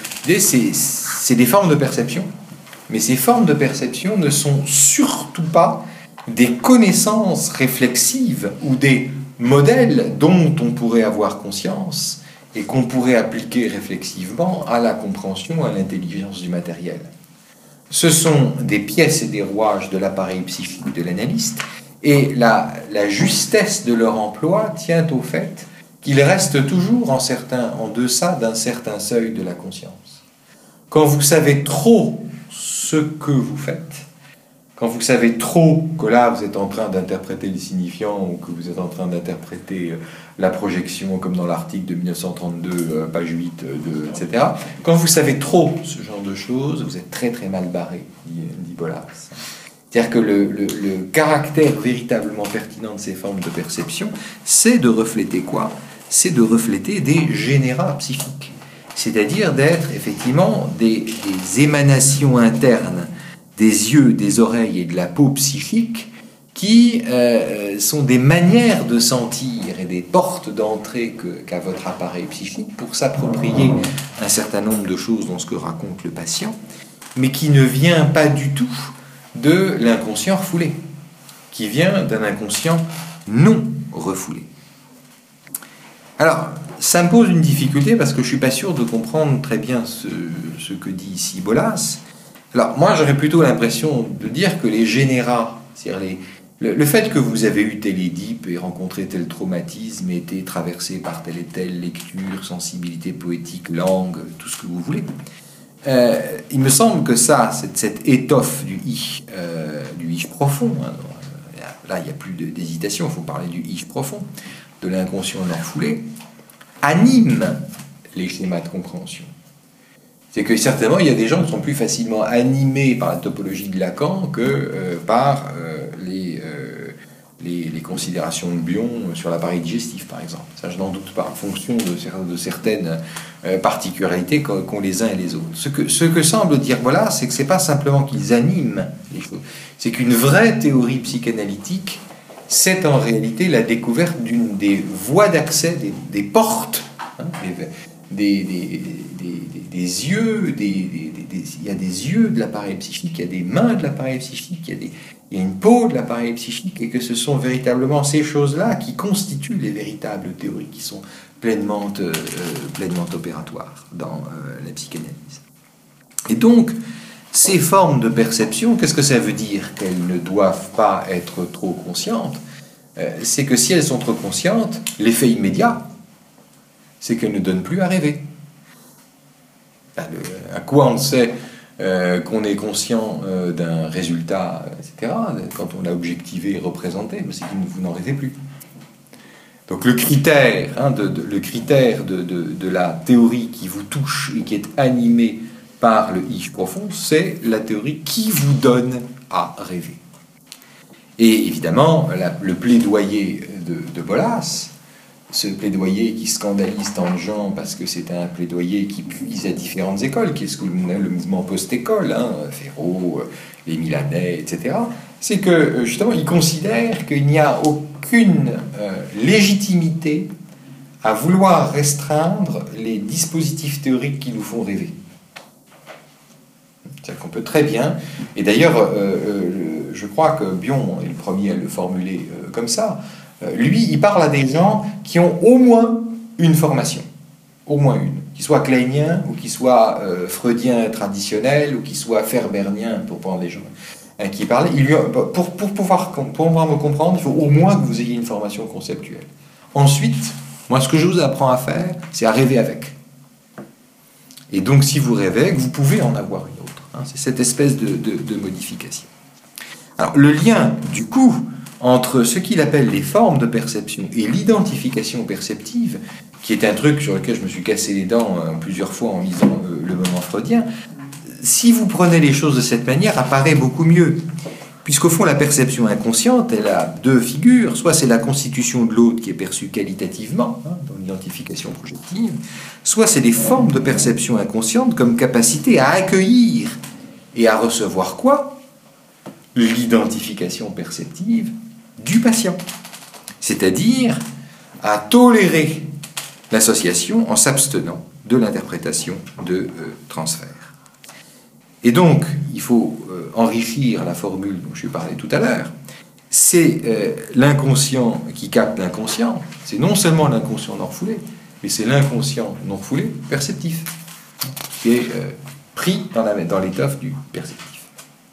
C'est des formes de perception, mais ces formes de perception ne sont surtout pas des connaissances réflexives ou des modèles dont on pourrait avoir conscience et qu'on pourrait appliquer réflexivement à la compréhension, à l'intelligence du matériel. Ce sont des pièces et des rouages de l'appareil psychique de l'analyste, et la justesse de leur emploi tient au fait qu'ils restent toujours en deçà d'un certain seuil de la conscience. Quand vous savez trop ce que vous faites, quand vous savez trop que là vous êtes en train d'interpréter le signifiant ou que vous êtes en train d'interpréter la projection comme dans l'article de 1932, page 8, etc. Quand vous savez trop ce genre de choses, vous êtes très très mal barré, dit Bolas. C'est-à-dire que le caractère véritablement pertinent de ces formes de perception, c'est de refléter quoi ? C'est de refléter des générats psychiques. C'est-à-dire d'être effectivement des émanations internes des yeux, des oreilles et de la peau psychique qui sont des manières de sentir et des portes d'entrée qu'a votre appareil psychique pour s'approprier un certain nombre de choses dans ce que raconte le patient, mais qui ne vient pas du tout de l'inconscient refoulé, qui vient d'un inconscient non refoulé. Alors, ça me pose une difficulté parce que je ne suis pas sûr de comprendre très bien ce que dit ici Bolas. Alors, moi, j'aurais plutôt l'impression de dire que les générats, c'est-à-dire le fait que vous avez eu tel Édipe et rencontré tel traumatisme et été traversé par telle et telle lecture, sensibilité poétique, langue, tout ce que vous voulez, il me semble que ça, cette étoffe du ich profond, hein, là, il n'y a plus d'hésitation, il faut parler du ich profond, de l'inconscient non refoulé, anime les schémas de compréhension. C'est que certainement, il y a des gens qui sont plus facilement animés par la topologie de Lacan que par les considérations de Bion sur l'appareil digestif, par exemple. Ça, je n'en doute pas, en fonction de certaines particularités qu'ont les uns et les autres. Ce que semble dire Bolas, c'est que ce n'est pas simplement qu'ils animent les choses, c'est qu'une vraie théorie psychanalytique, c'est en réalité la découverte d'une des voies d'accès, des portes, hein, des yeux, il y a des yeux de l'appareil psychique, il y a des mains de l'appareil psychique, il y a une peau de l'appareil psychique, et que ce sont véritablement ces choses-là qui constituent les véritables théories, qui sont pleinement opératoires dans la psychanalyse. Et donc, ces formes de perception, qu'est-ce que ça veut dire? Qu'elles ne doivent pas être trop conscientes. C'est que si elles sont trop conscientes, l'effet immédiat, c'est qu'elles ne donnent plus à rêver. À quoi on sait qu'on est conscient d'un résultat, etc., quand on l'a objectivé et représenté, c'est que vous n'en rêvez plus. Donc le critère, de la théorie qui vous touche et qui est animée par le ich profond, c'est la théorie qui vous donne à rêver. Et évidemment, le plaidoyer de Bolas, ce plaidoyer qui scandalise tant de gens parce que c'est un plaidoyer qui puise à différentes écoles, qui est le mouvement post-école, Ferro, les Milanais, etc., c'est que justement il considère qu'il n'y a aucune légitimité à vouloir restreindre les dispositifs théoriques qui nous font rêver. C'est-à-dire qu'on peut très bien, et d'ailleurs, je crois que Bion est le premier à le formuler comme ça, lui, il parle à des gens qui ont au moins une formation, au moins une, qui soit kleinien, ou qui soit freudien traditionnel, ou qui soit ferbernien, pour prendre les gens qui parlent. Pour pouvoir me comprendre, il faut au moins que vous ayez une formation conceptuelle. Ensuite, moi, ce que je vous apprends à faire, c'est à rêver avec. Et donc, si vous rêvez avec, vous pouvez en avoir une autre. Hein, c'est cette espèce de modification. Alors, le lien, du coup, entre ce qu'il appelle les formes de perception et l'identification perceptive, qui est un truc sur lequel je me suis cassé les dents plusieurs fois en lisant le moment freudien, si vous prenez les choses de cette manière, apparaît beaucoup mieux. Puisqu'au fond, la perception inconsciente, elle a deux figures. Soit c'est la constitution de l'autre qui est perçue qualitativement, hein, dans l'identification projective, soit c'est des formes de perception inconsciente comme capacité à accueillir et à recevoir quoi? L'identification perceptive du patient. C'est-à-dire à tolérer l'association en s'abstenant de l'interprétation de transfert. Et donc, il faut enrichir la formule dont je parlais tout à l'heure. C'est l'inconscient qui capte l'inconscient. C'est non seulement l'inconscient non refoulé, mais c'est l'inconscient non refoulé perceptif, qui est pris dans l'étoffe du perceptif.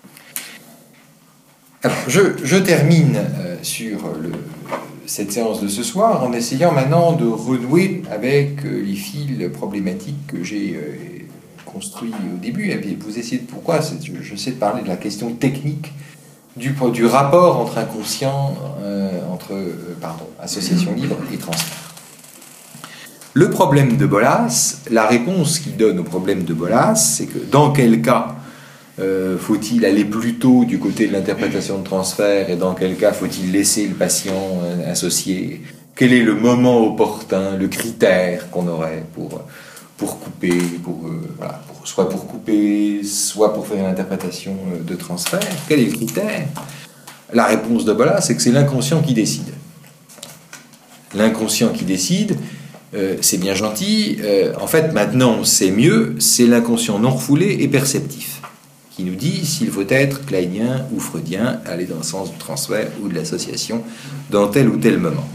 Alors, je termine sur cette séance de ce soir en essayant maintenant de renouer avec les fils problématiques que j'ai construit au début, et puis vous essayez de pourquoi j'essaie de parler de la question technique du rapport entre inconscient, association libre et transfert. Le problème de Bolas, la réponse qu'il donne au problème de Bolas, c'est que dans quel cas faut-il aller plutôt du côté de l'interprétation de transfert, et dans quel cas faut-il laisser le patient associé? Quel est le moment opportun, le critère qu'on aurait pour couper, soit pour couper, soit pour faire une interprétation de transfert? Quel est le critère? La réponse de Bolas, c'est que c'est l'inconscient qui décide. L'inconscient qui décide, c'est bien gentil. En fait, maintenant, c'est mieux, c'est l'inconscient non refoulé et perceptif, qui nous dit s'il faut être kleinien ou freudien, aller dans le sens du transfert ou de l'association dans tel ou tel moment.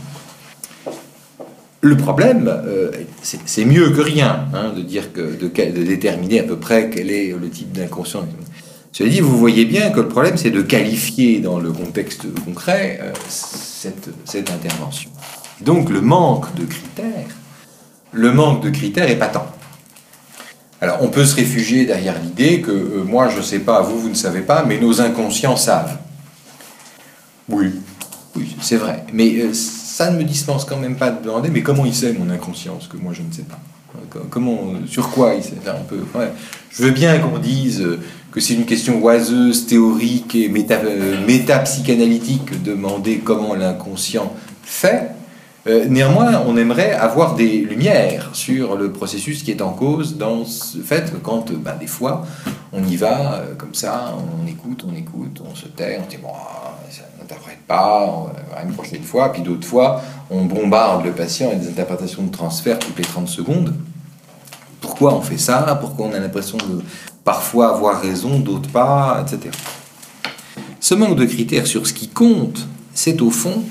Le problème, c'est mieux que rien, hein, de dire de déterminer à peu près quel est le type d'inconscient. Cela dit, vous voyez bien que le problème, c'est de qualifier dans le contexte concret cette intervention. Donc, le manque de critères est patent. Alors, on peut se réfugier derrière l'idée que moi, je ne sais pas, vous ne savez pas, mais nos inconscients savent. Oui, c'est vrai. Mais ça ne me dispense quand même pas de demander, mais comment il sait, mon inconscient? Parce que moi, je ne sais pas. Sur quoi il sait? Je veux bien qu'on dise que c'est une question oiseuse, théorique et métapsychanalytique de demander comment l'inconscient fait. Néanmoins, on aimerait avoir des lumières sur le processus qui est en cause dans ce fait que quand, des fois, on y va comme ça, on écoute, on se tait, on dit bon, ça n'interprète pas, on va une prochaine fois, puis d'autres fois, on bombarde le patient avec des interprétations de transfert toutes les 30 secondes. Pourquoi on fait ça? Pourquoi on a l'impression de parfois avoir raison, d'autres pas, etc. Ce manque de critères sur ce qui compte, c'est au fond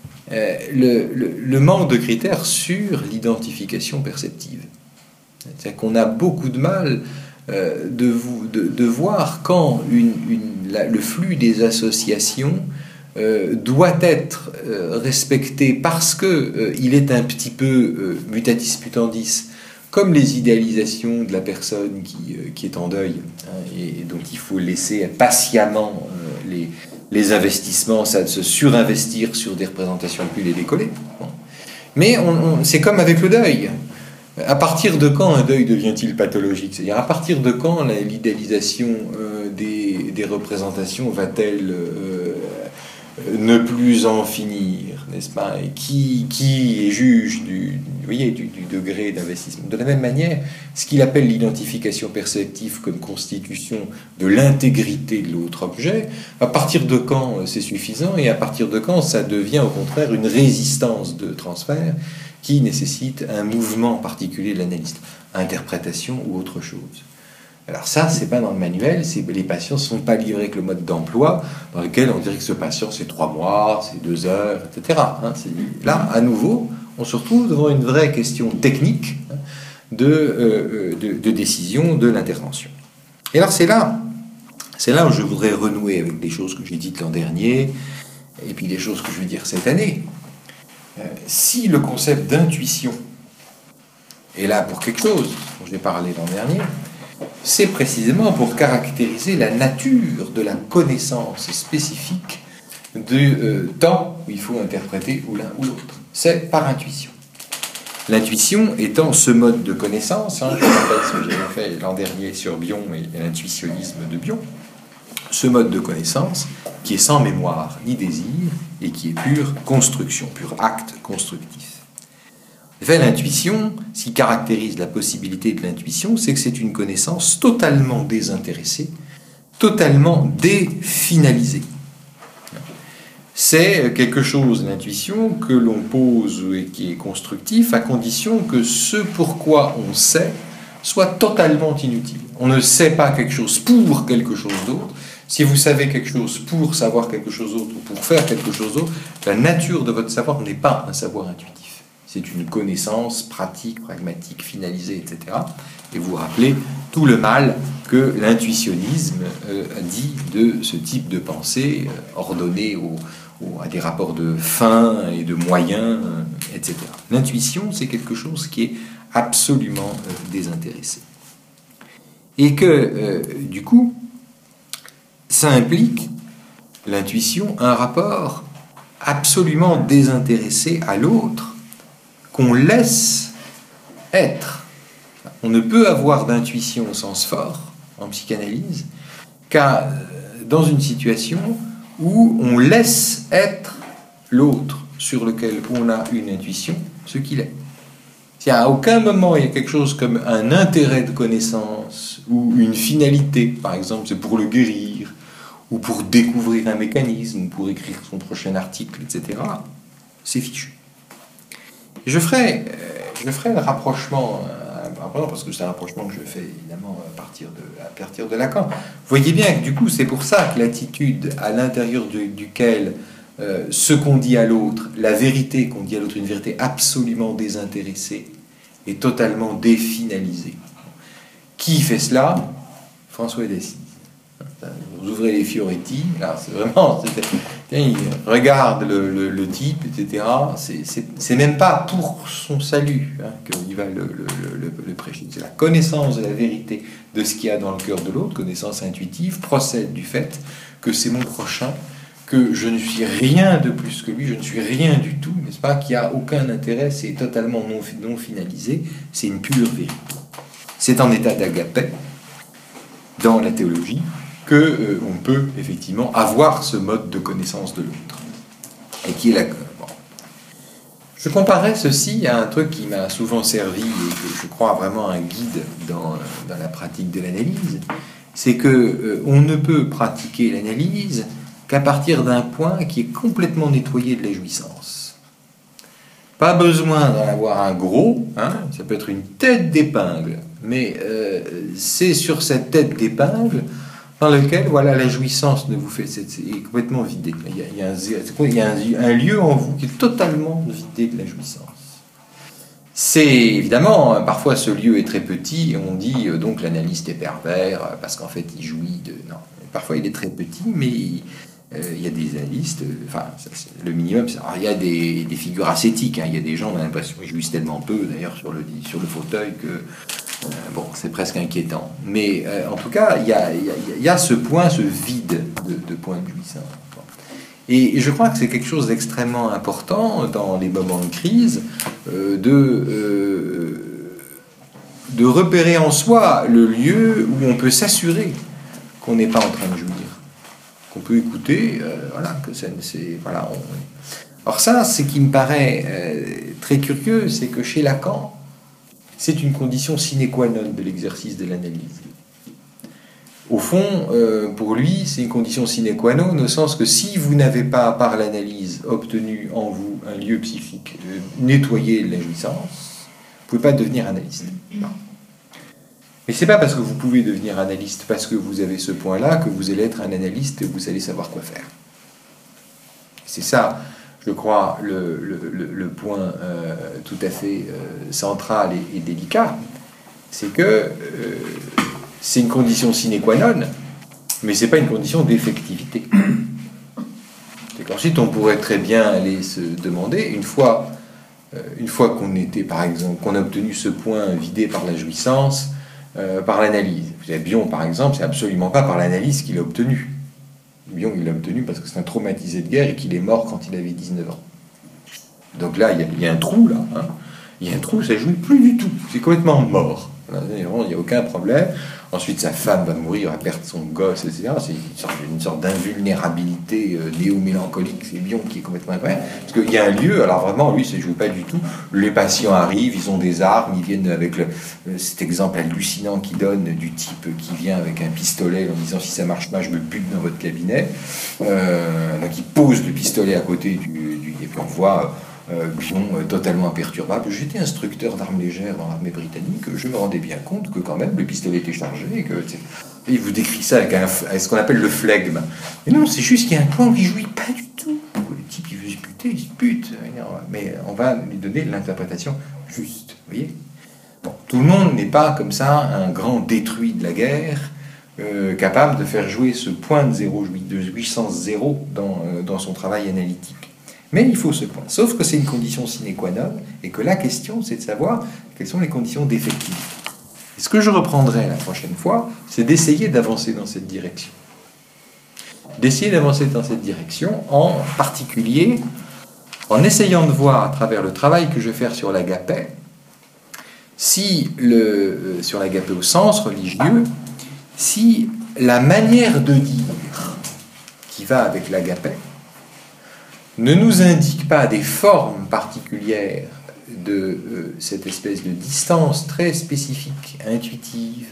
le manque de critères sur l'identification perceptive. C'est-à-dire qu'on a beaucoup de mal de voir quand le flux des associations doit être respecté parce qu'il est un petit peu mutatis mutandis, comme les idéalisations de la personne qui est en deuil, hein, et donc il faut laisser patiemment les investissements, ça de se surinvestir sur des représentations plus et décollées. Bon. Mais c'est comme avec le deuil. À partir de quand un deuil devient-il pathologique? C'est-à-dire, à partir de quand l'idéalisation des représentations va-t-elle ne plus en finir, n'est-ce pas? Et qui est juge voyez, du degré d'investissement. De la même manière, ce qu'il appelle l'identification perceptive comme constitution de l'intégrité de l'autre objet, à partir de quand c'est suffisant et à partir de quand ça devient au contraire une résistance de transfert qui nécessite un mouvement particulier de l'analyste, interprétation ou autre chose. Alors ça, c'est pas dans le manuel, les patients ne sont pas livrés avec le mode d'emploi dans lequel on dirait que ce patient c'est 3 mois, c'est 2 heures, etc. Là, à nouveau, on se retrouve devant une vraie question technique de décision de l'intervention. Et alors c'est là où je voudrais renouer avec des choses que j'ai dites l'an dernier et puis des choses que je vais dire cette année. Si le concept d'intuition est là pour quelque chose, dont j'ai parlé l'an dernier, c'est précisément pour caractériser la nature de la connaissance spécifique du temps où il faut interpréter ou l'un ou l'autre. C'est par intuition. L'intuition étant ce mode de connaissance, je rappelle ce que j'avais fait l'an dernier sur Bion et l'intuitionnisme de Bion, ce mode de connaissance qui est sans mémoire ni désir et qui est pure construction, pur acte constructif. En fait, l'intuition, ce qui caractérise la possibilité de l'intuition, c'est que c'est une connaissance totalement désintéressée, totalement définalisée. C'est quelque chose, l'intuition, que l'on pose et qui est constructif à condition que ce pourquoi on sait soit totalement inutile. On ne sait pas quelque chose pour quelque chose d'autre. Si vous savez quelque chose pour savoir quelque chose d'autre ou pour faire quelque chose d'autre, la nature de votre savoir n'est pas un savoir intuitif. C'est une connaissance pratique, pragmatique, finalisée, etc. Et vous vous rappelez tout le mal que l'intuitionnisme dit de ce type de pensée ordonnée à des rapports de fin et de moyens, etc. L'intuition, c'est quelque chose qui est absolument désintéressé. Et que, du coup, ça implique, l'intuition, un rapport absolument désintéressé à l'autre, qu'on laisse être. On ne peut avoir d'intuition au sens fort, en psychanalyse, qu'à dans une situation où on laisse être l'autre sur lequel on a une intuition, ce qu'il est. Si à aucun moment il y a quelque chose comme un intérêt de connaissance ou une finalité, par exemple c'est pour le guérir, ou pour découvrir un mécanisme, ou pour écrire son prochain article, etc., c'est fichu. Je ferai le rapprochement, parce que c'est un rapprochement que je fais évidemment à partir de Lacan. Vous voyez bien que du coup c'est pour ça que l'attitude à l'intérieur duquel ce qu'on dit à l'autre, la vérité qu'on dit à l'autre, une vérité absolument désintéressée et totalement définalisée. Qui fait cela? François d'Assise. Vous ouvrez les Fioretti, là c'est vraiment, il regarde le type, etc. C'est même pas pour son salut qu'il va le prêcher. C'est la connaissance de la vérité de ce qu'il y a dans le cœur de l'autre, connaissance intuitive, procède du fait que c'est mon prochain, que je ne suis rien de plus que lui, je ne suis rien du tout, n'est-ce pas, qu'il n'y a aucun intérêt, c'est totalement non finalisé, c'est une pure vérité. C'est en état d'agapé, dans la théologie, qu'on peut effectivement avoir ce mode de connaissance de l'autre. Et qui est la... Bon. Je comparais ceci à un truc qui m'a souvent servi et que je crois vraiment un guide dans la pratique de l'analyse, c'est que on ne peut pratiquer l'analyse qu'à partir d'un point qui est complètement nettoyé de la jouissance. Pas besoin d'en avoir un gros, ça peut être une tête d'épingle, mais c'est sur cette tête d'épingle dans lequel la jouissance ne vous fait, c'est complètement vidé. Il y a un lieu en vous qui est totalement vidé de la jouissance. C'est évidemment, parfois ce lieu est très petit, et on dit donc l'analyste est pervers parce qu'en fait il jouit de... Non, parfois il est très petit, mais il y a des analystes, le minimum, il y a des figures ascétiques, il y a des gens, on a l'impression qu'ils jouissent tellement peu, d'ailleurs sur le fauteuil, que c'est presque inquiétant. Mais en tout cas, il y a ce point, ce vide de point de jouissance. Et je crois que c'est quelque chose d'extrêmement important dans les moments de crise, de repérer en soi le lieu où on peut s'assurer qu'on n'est pas en train de jouir, qu'on peut écouter, Alors ça, ce qui me paraît très curieux, c'est que chez Lacan, c'est une condition sine qua non de l'exercice de l'analyse. Au fond, pour lui, c'est une condition sine qua non, au sens que si vous n'avez pas, par l'analyse, obtenu en vous un lieu psychique nettoyé de la jouissance, vous ne pouvez pas devenir analyste. Non. Mais ce n'est pas parce que vous pouvez devenir analyste, parce que vous avez ce point-là, que vous allez être un analyste et vous allez savoir quoi faire. C'est ça, je crois, le point tout à fait central et délicat. C'est que c'est une condition sine qua non, mais ce n'est pas une condition d'effectivité. C'est qu'ensuite, on pourrait très bien aller se demander, une fois qu'on était, par exemple, qu'on a obtenu ce point vidé par la jouissance, par l'analyse. Vous savez, Bion, par exemple, c'est absolument pas par l'analyse qu'il a obtenu. Bion, il l'a obtenu parce que c'est un traumatisé de guerre et qu'il est mort quand il avait 19 ans. Donc là, il y a un trou, là. Hein. Il y a un trou, ça ne jouit plus du tout. C'est complètement mort. Il n'y a aucun problème. Ensuite, sa femme va mourir, va perdre son gosse, etc. C'est une sorte d'invulnérabilité néo-mélancolique. C'est Bion qui est complètement incroyable. Parce qu'il y a un lieu, alors vraiment, lui, ça ne joue pas du tout. Les patients arrivent, ils ont des armes, ils viennent avec cet exemple hallucinant qu'il donne du type qui vient avec un pistolet en disant si ça ne marche pas, je me bute dans votre cabinet. Donc il pose le pistolet à côté et puis on voit Bion totalement imperturbable. J'étais instructeur d'armes légères dans l'armée britannique, je me rendais bien compte que quand même le pistolet était chargé et il vous décrit ça avec ce qu'on appelle le flegme. Mais non, c'est juste qu'il y a un point où il ne jouit pas du tout. Le type il veut se buter, il se bute. Mais on va lui donner l'interprétation juste. Vous voyez, bon, tout le monde n'est pas comme ça un grand détruit de la guerre, capable de faire jouer ce point de jouissance zéro dans son travail analytique. Mais il faut ce point. Sauf que c'est une condition sine qua non, et que la question, c'est de savoir quelles sont les conditions d'effectivité. Et ce que je reprendrai la prochaine fois, c'est d'essayer d'avancer dans cette direction. D'essayer d'avancer dans cette direction, en particulier, en essayant de voir, à travers le travail que je vais faire sur l'agapé, sur l'agapé au sens religieux, si la manière de dire qui va avec l'agapé ne nous indique pas des formes particulières de cette espèce de distance très spécifique, intuitive,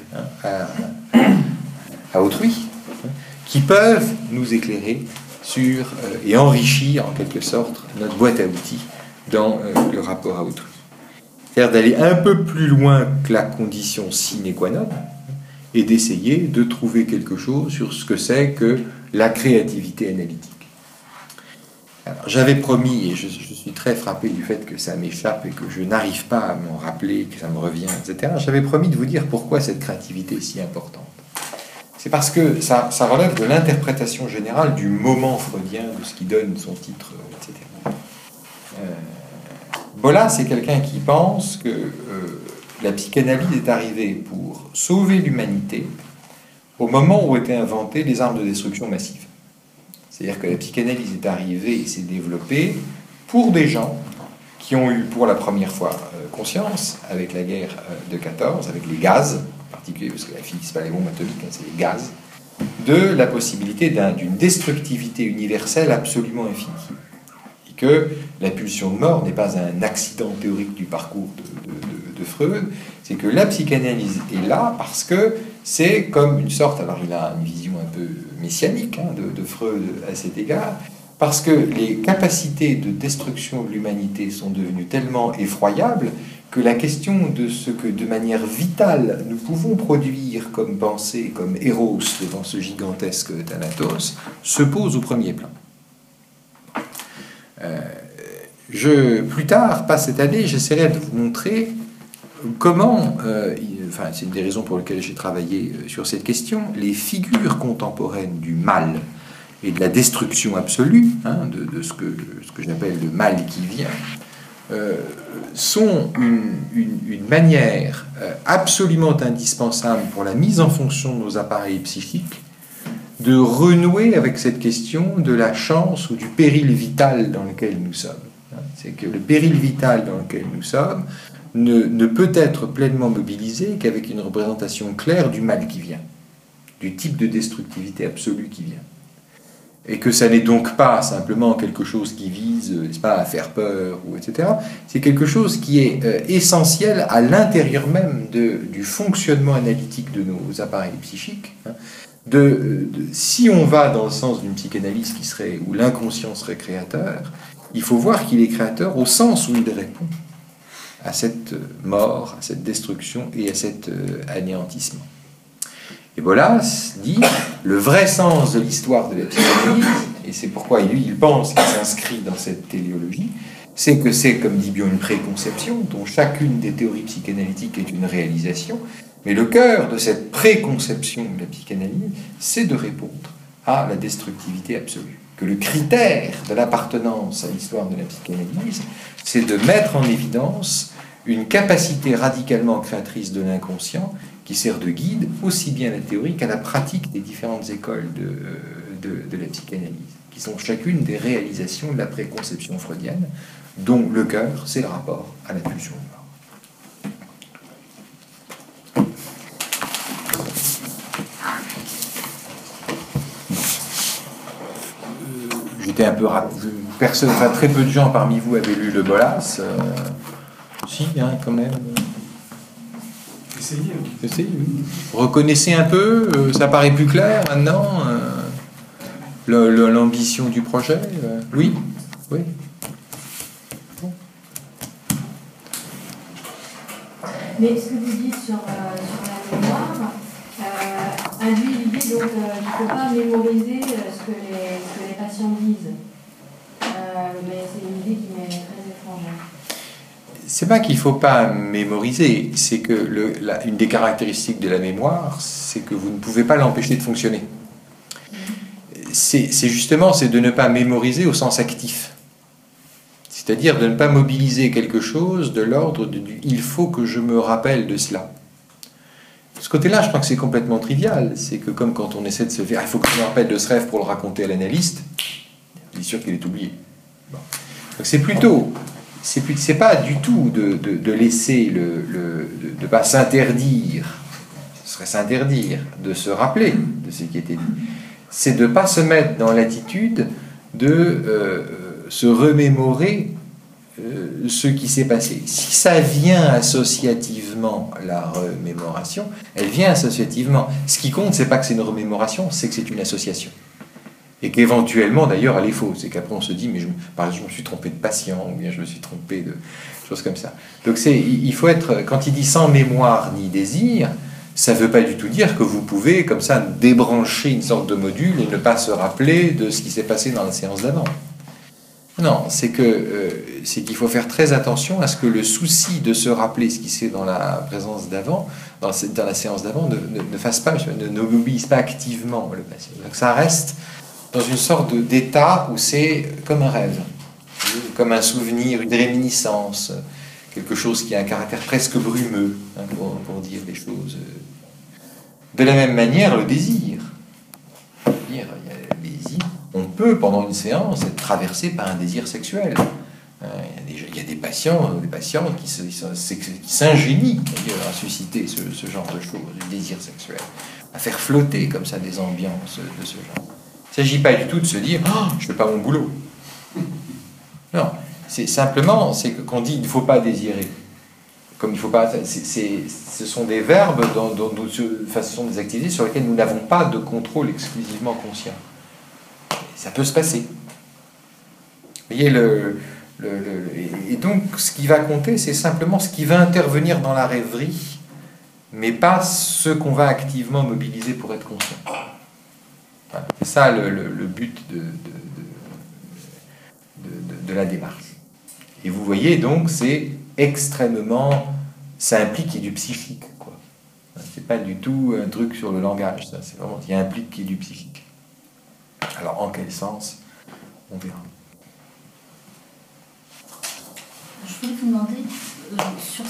à autrui, qui peuvent nous éclairer sur et enrichir en quelque sorte notre boîte à outils dans le rapport à autrui. C'est-à-dire d'aller un peu plus loin que la condition sine qua non et d'essayer de trouver quelque chose sur ce que c'est que la créativité analytique. Alors, j'avais promis, et je suis très frappé du fait que ça m'échappe et que je n'arrive pas à m'en rappeler, que ça me revient, etc. J'avais promis de vous dire pourquoi cette créativité est si importante. C'est parce que ça relève de l'interprétation générale du moment freudien, de ce qui donne son titre, etc. Bolla, c'est quelqu'un qui pense que la psychanalyse est arrivée pour sauver l'humanité au moment où étaient inventées les armes de destruction massive. C'est-à-dire que la psychanalyse est arrivée et s'est développée pour des gens qui ont eu pour la première fois conscience, avec la guerre de 14, avec les gaz, en particulier parce que la physique, c'est pas les bombes atomiques, c'est les gaz, de la possibilité d'une destructivité universelle absolument infinie. Et que la pulsion de mort n'est pas un accident théorique du parcours de Freud, c'est que la psychanalyse est là parce que c'est comme une sorte, alors il a une vision un peu messianique de Freud à cet égard, parce que les capacités de destruction de l'humanité sont devenues tellement effroyables que la question de ce que de manière vitale nous pouvons produire comme pensée, comme Eros devant ce gigantesque Thanatos, se pose au premier plan. Plus tard, pas cette année, j'essaierai de vous montrer comment, c'est une des raisons pour lesquelles j'ai travaillé sur cette question, les figures contemporaines du mal et de la destruction absolue, de ce que j'appelle le mal qui vient, sont une manière absolument indispensable pour la mise en fonction de nos appareils psychiques de renouer avec cette question de la chance ou du péril vital dans lequel nous sommes. C'est que le péril vital dans lequel nous sommes ne peut être pleinement mobilisé qu'avec une représentation claire du mal qui vient, du type de destructivité absolue qui vient. et que ça n'est donc pas simplement quelque chose qui vise, n'est-ce pas, à faire peur, ou etc. C'est quelque chose qui est essentiel à l'intérieur même du fonctionnement analytique de nos appareils psychiques. Hein. Si on va dans le sens d'une psychanalyse où l'inconscient serait créateur, il faut voir qu'il est créateur au sens où il répond à cette mort, à cette destruction et à cet anéantissement. Et Bolas dit le vrai sens de l'histoire de la psychanalyse, et c'est pourquoi lui il pense qu'il s'inscrit dans cette téléologie, c'est que c'est, comme dit Bion, une préconception dont chacune des théories psychanalytiques est une réalisation, mais le cœur de cette préconception de la psychanalyse, c'est de répondre à la destructivité absolue. Que le critère de l'appartenance à l'histoire de la psychanalyse, c'est de mettre en évidence une capacité radicalement créatrice de l'inconscient qui sert de guide aussi bien à la théorie qu'à la pratique des différentes écoles de la psychanalyse, qui sont chacune des réalisations de la préconception freudienne, dont le cœur, c'est le rapport à la pulsion de mort. J'étais un peu rapide. Personne, enfin, très peu de gens parmi vous avaient lu le Bolas. Si, hein, quand même. Essayez. Essayez, oui. Reconnaissez un peu, ça paraît plus clair maintenant, l'ambition du projet. Oui, oui. Mais ce que vous dites sur la mémoire induit l'idée donc il ne faut pas mémoriser ce que les patients disent. Mais c'est une idée qui m'est très étrangère. C'est pas qu'il ne faut pas mémoriser, c'est que une des caractéristiques de la mémoire, c'est que vous ne pouvez pas l'empêcher de fonctionner. C'est de ne pas mémoriser au sens actif. C'est-à-dire de ne pas mobiliser quelque chose de l'ordre du « il faut que je me rappelle de cela ». De ce côté-là, je crois que c'est complètement trivial. C'est que comme quand on essaie de se faire « il faut que je me rappelle de ce rêve pour le raconter à l'analyste », il est sûr qu'il est oublié. Bon. Donc c'est plutôt... C'est pas du tout de laisser de ne pas s'interdire, ce serait s'interdire de se rappeler de ce qui était dit. C'est de ne pas se mettre dans l'attitude de se remémorer ce qui s'est passé. Si ça vient associativement, la remémoration, elle vient associativement. Ce qui compte, c'est pas que c'est une remémoration, c'est que c'est une association. Et qu'éventuellement, d'ailleurs, elle est fausse. C'est qu'après, on se dit, mais par exemple, je me suis trompé de patient, ou bien je me suis trompé de choses comme ça. Donc, il faut être, quand il dit sans mémoire ni désir, ça ne veut pas du tout dire que vous pouvez, comme ça, débrancher une sorte de module et ne pas se rappeler de ce qui s'est passé dans la séance d'avant. Non, c'est qu'il faut faire très attention à ce que le souci de se rappeler ce qui s'est dans la présence d'avant, dans la séance d'avant, ne fasse pas, ne mobilise pas activement le patient. Donc, ça reste dans une sorte d'état où c'est comme un rêve, comme un souvenir, une réminiscence, quelque chose qui a un caractère presque brumeux, hein, pour dire les choses. De la même manière, le désir. Il y a le désir. On peut, pendant une séance, être traversé par un désir sexuel. Il y a des patients qui s'ingénient à susciter ce genre de choses, du désir sexuel, à faire flotter comme ça des ambiances de ce genre. Il ne s'agit pas du tout de se dire « oh, je ne fais pas mon boulot ». Non, c'est simplement qu'on dit « il ne faut pas désirer ». Comme il faut pas, ce sont des verbes, ce sont des activités sur lesquelles nous n'avons pas de contrôle exclusivement conscient. Ça peut se passer. Vous voyez, et donc ce qui va compter, c'est simplement ce qui va intervenir dans la rêverie, mais pas ce qu'on va activement mobiliser pour être conscient. Voilà. C'est ça le but de la démarche. Et vous voyez donc, c'est extrêmement... Ça implique qu'il y ait du psychique, quoi. C'est pas du tout un truc sur le langage, ça. C'est vraiment... Il implique qu'il y ait du psychique. Alors, en quel sens? On verra. Je voulais vous demander, sur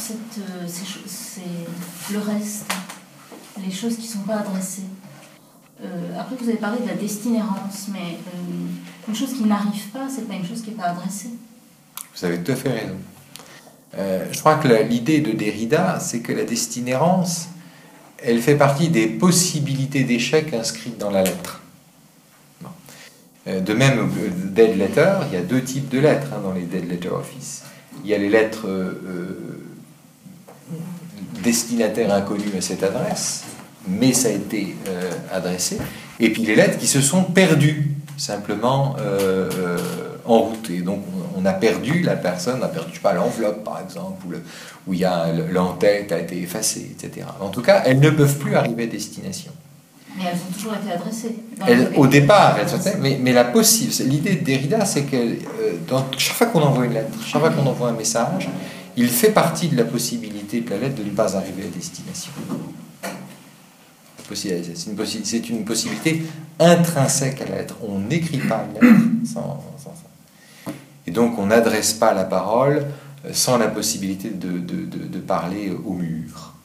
le reste, les choses qui ne sont pas adressées. Après, vous avez parlé de la destinérance, mais une chose qui n'arrive pas, c'est pas une chose qui n'est pas adressée. Vous avez tout à fait raison. Je crois que l'idée de Derrida, c'est que la destinérance, elle fait partie des possibilités d'échec inscrites dans la lettre. Bon. De même, dead letter, il y a deux types de lettres dans les dead letter office. Il y a les lettres destinataires inconnus à cette adresse, mais ça a été adressé, et puis les lettres qui se sont perdues, simplement en route. Et donc on a perdu, la personne a perdu, je sais pas, l'enveloppe par exemple, où il y a l'entête a été effacée, etc. En tout cas, elles ne peuvent plus arriver à destination. Mais elles ont toujours été adressées. Au départ, elles sont, mais la possible. L'idée de Derrida, c'est que chaque fois qu'on envoie une lettre, chaque fois qu'on envoie un message, il fait partie de la possibilité de la lettre de ne pas arriver à destination. C'est une possibilité intrinsèque à la lettre. On n'écrit pas une lettre sans ça. Et donc on n'adresse pas la parole sans la possibilité de parler au mur.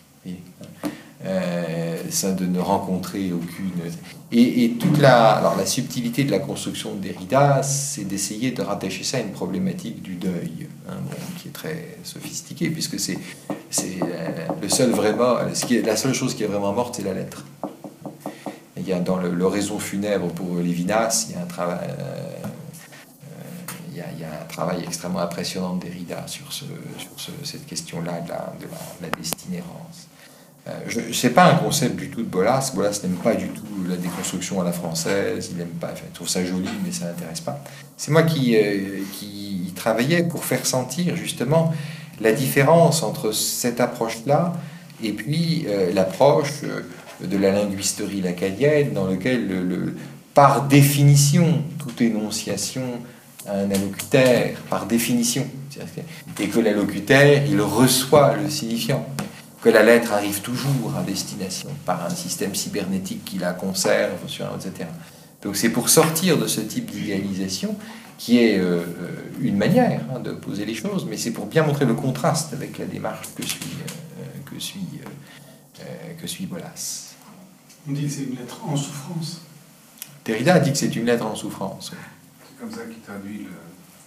Ça, de ne rencontrer aucune... Et toute la subtilité de la construction de Derrida, c'est d'essayer de rattacher ça à une problématique du deuil, qui est très sophistiquée, puisque c'est le seul vraiment, la seule chose qui est vraiment morte, c'est la lettre. Il y a dans l'oraison funèbre pour Lévinas, il y a un travail extrêmement impressionnant de Derrida sur cette question-là de la destinérance. C'est pas un concept du tout de Bolas. Bolas n'aime pas du tout la déconstruction à la française. Il trouve ça joli, mais ça l'intéresse pas. C'est moi qui travaillais pour faire sentir justement la différence entre cette approche-là et puis l'approche de la linguisterie lacanienne, dans laquelle, par définition, toute énonciation a un allocuteur, par définition, et que l'allocuteur, il reçoit le signifiant, que la lettre arrive toujours à destination par un système cybernétique qui la conserve, etc. Donc c'est pour sortir de ce type d'idéalisation qui est une manière de poser les choses, mais c'est pour bien montrer le contraste avec la démarche que suit Bolas. On dit que c'est une lettre en souffrance. Derrida a dit que c'est une lettre en souffrance. C'est comme ça qu'il traduit le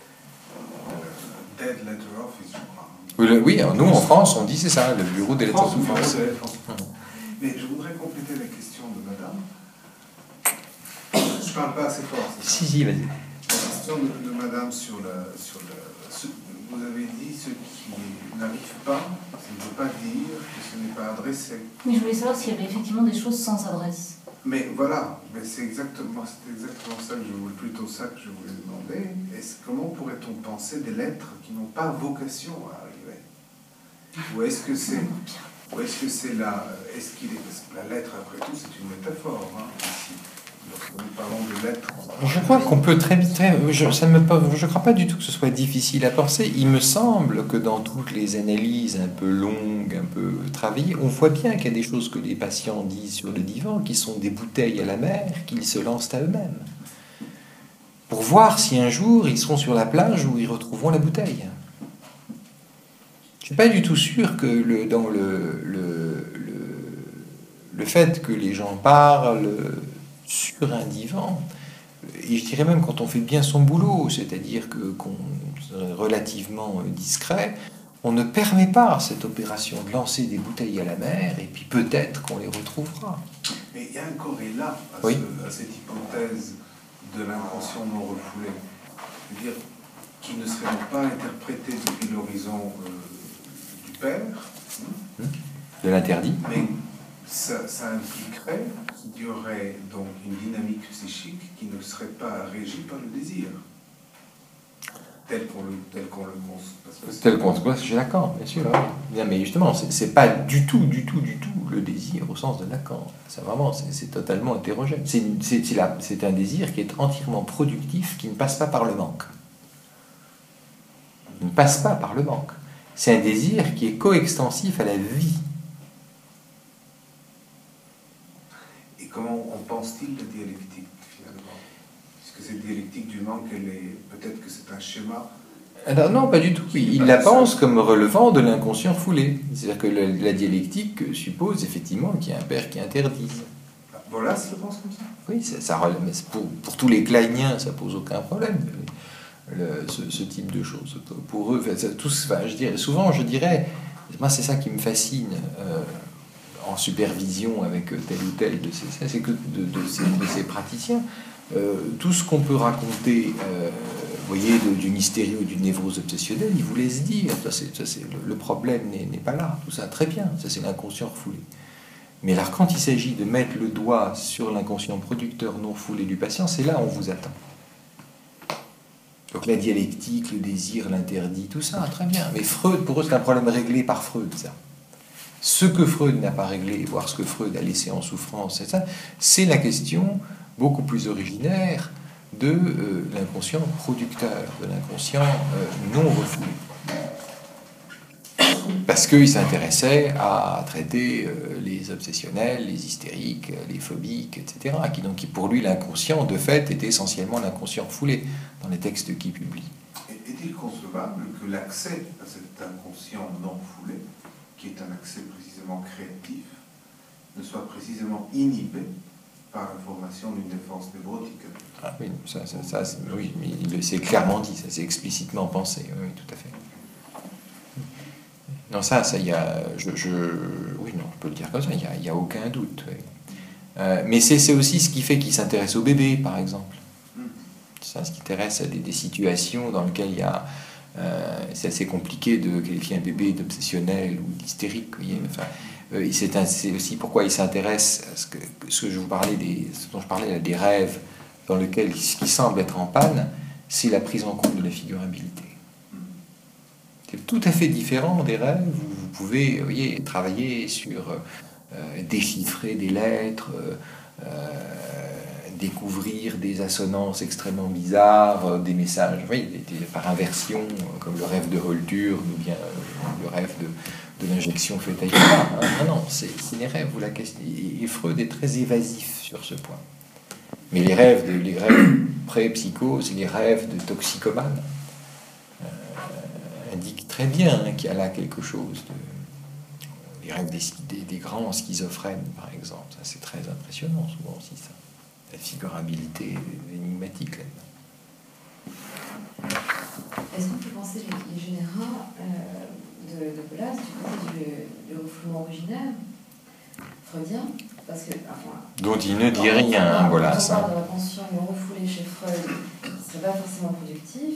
dead letter office, je crois. Oui, nous en France, on dit c'est ça, le bureau des lettres en souffrance. Mais je voudrais compléter la question de madame. Je ne parle pas assez fort. Si, vas-y. La question de madame sur vous avez dit ce qui n'arrive pas, ça ne veut pas dire que ce n'est pas adressé. Mais je voulais savoir s'il y avait effectivement des choses sans adresse. Mais voilà, mais c'est exactement ça plutôt ça que je voulais demander. Comment pourrait-on penser des lettres qui n'ont pas vocation à arriver? Ou est-ce que c'est est-ce qu'il est, parce que la lettre après tout c'est une métaphore ici. Lorsque nous parlons de lettres. Je crois qu'on peut très vite. Je ne crois pas du tout que ce soit difficile à penser. Il me semble que dans toutes les analyses un peu longues, un peu travaillées, on voit bien qu'il y a des choses que les patients disent sur le divan qui sont des bouteilles à la mer qu'ils se lancent à eux-mêmes. Pour voir si un jour ils seront sur la plage où ils retrouveront la bouteille. Je ne suis pas du tout sûr que dans le fait que les gens parlent sur un divan, et je dirais même quand on fait bien son boulot, c'est-à-dire qu'on est relativement discret, on ne permet pas cette opération de lancer des bouteilles à la mer et puis peut-être qu'on les retrouvera. Mais il y a un corrélat à cette hypothèse de l'inconscient non refoulé, c'est-à-dire qui ne serait pas interprété depuis l'horizon du père, de l'interdit. Mais ça impliquerait qu'il y aurait donc une dynamique psychique qui ne serait pas régie par le désir, tel qu'on le pense. Tel qu'on se pose, je suis d'accord, bien sûr. Bien, mais justement, c'est pas du tout le désir au sens de Lacan. C'est totalement hétérogène. C'est un désir qui est entièrement productif, qui ne passe pas par le manque. Il ne passe pas par le manque. C'est un désir qui est coextensif à la vie. Comment on pense-t-il la dialectique, finalement? Puisque cette dialectique du manque, peut-être que c'est un schéma. Alors, non, pas du tout. Il la pense comme relevant de l'inconscient foulé. C'est-à-dire que la dialectique suppose effectivement qu'il y a un père qui interdise. Voilà, je pense comme ça. Oui, mais pour tous les kleiniens, ça pose aucun problème. Ce type de choses. Pour eux, souvent, je dirais, moi, c'est ça qui me fascine. En supervision avec tel ou tel de ces praticiens, tout ce qu'on peut raconter, vous voyez, d'une hystérie ou d'une névrose obsessionnelle, il vous laisse dire. Le problème n'est pas là. Tout ça, très bien. Ça, c'est l'inconscient refoulé. Mais alors, quand il s'agit de mettre le doigt sur l'inconscient producteur non refoulé du patient, c'est là où on vous attend. Donc la dialectique, le désir, l'interdit, tout ça, très bien. Mais Freud, pour eux, c'est un problème réglé par Freud, ça. Ce que Freud n'a pas réglé, voire ce que Freud a laissé en souffrance, c'est la question beaucoup plus originaire de l'inconscient producteur, de l'inconscient non refoulé. Parce qu'il s'intéressait à traiter les obsessionnels, les hystériques, les phobiques, etc. Donc pour lui, l'inconscient, de fait, était essentiellement l'inconscient refoulé dans les textes qu'il publie. Est-il concevable que l'accès à cet inconscient non refoulé, qui est un accès précisément créatif, ne soit précisément inhibé par la formation d'une défense névrotique? Ah oui, oui, mais c'est clairement dit, ça c'est explicitement pensé, oui, tout à fait. Non, il y a, oui, non, on peut le dire comme ça, il y a aucun doute. Oui. Mais c'est aussi ce qui fait qu'il s'intéresse au bébé, par exemple. C'est ça, ce qui intéresse à des situations dans lesquelles il y a... c'est assez compliqué de qualifier un bébé d'obsessionnel ou d'hystérique. C'est aussi pourquoi il s'intéresse à ce que je vous parlais ce dont je parlais là, des rêves dans lesquels ce qui semble être en panne, c'est la prise en compte de la figurabilité. C'est tout à fait différent des rêves où vous pouvez, vous voyez, travailler sur déchiffrer des lettres, découvrir des assonances extrêmement bizarres, des messages, oui, par inversion, comme le rêve de Holtur ou bien le rêve de l'injection faite à Yuma. Non, c'est les rêves où la question. Et Freud est très évasif sur ce point. Mais les rêves pré-psycho, c'est les rêves de toxicomanes. Indique très bien qu'il y a là quelque chose les rêves des grands schizophrènes, par exemple. Ça, c'est très impressionnant, souvent aussi, ça. La figurabilité énigmatique, là-dedans. Est-ce qu'on peut penser les généraux de Bolas du côté du refoulement originaire freudien? Parce que, enfin, dont il ne dit rien, voilà. Quand on parle de l'inconscient non refoulé chez Freud, ce ne serait pas forcément productif.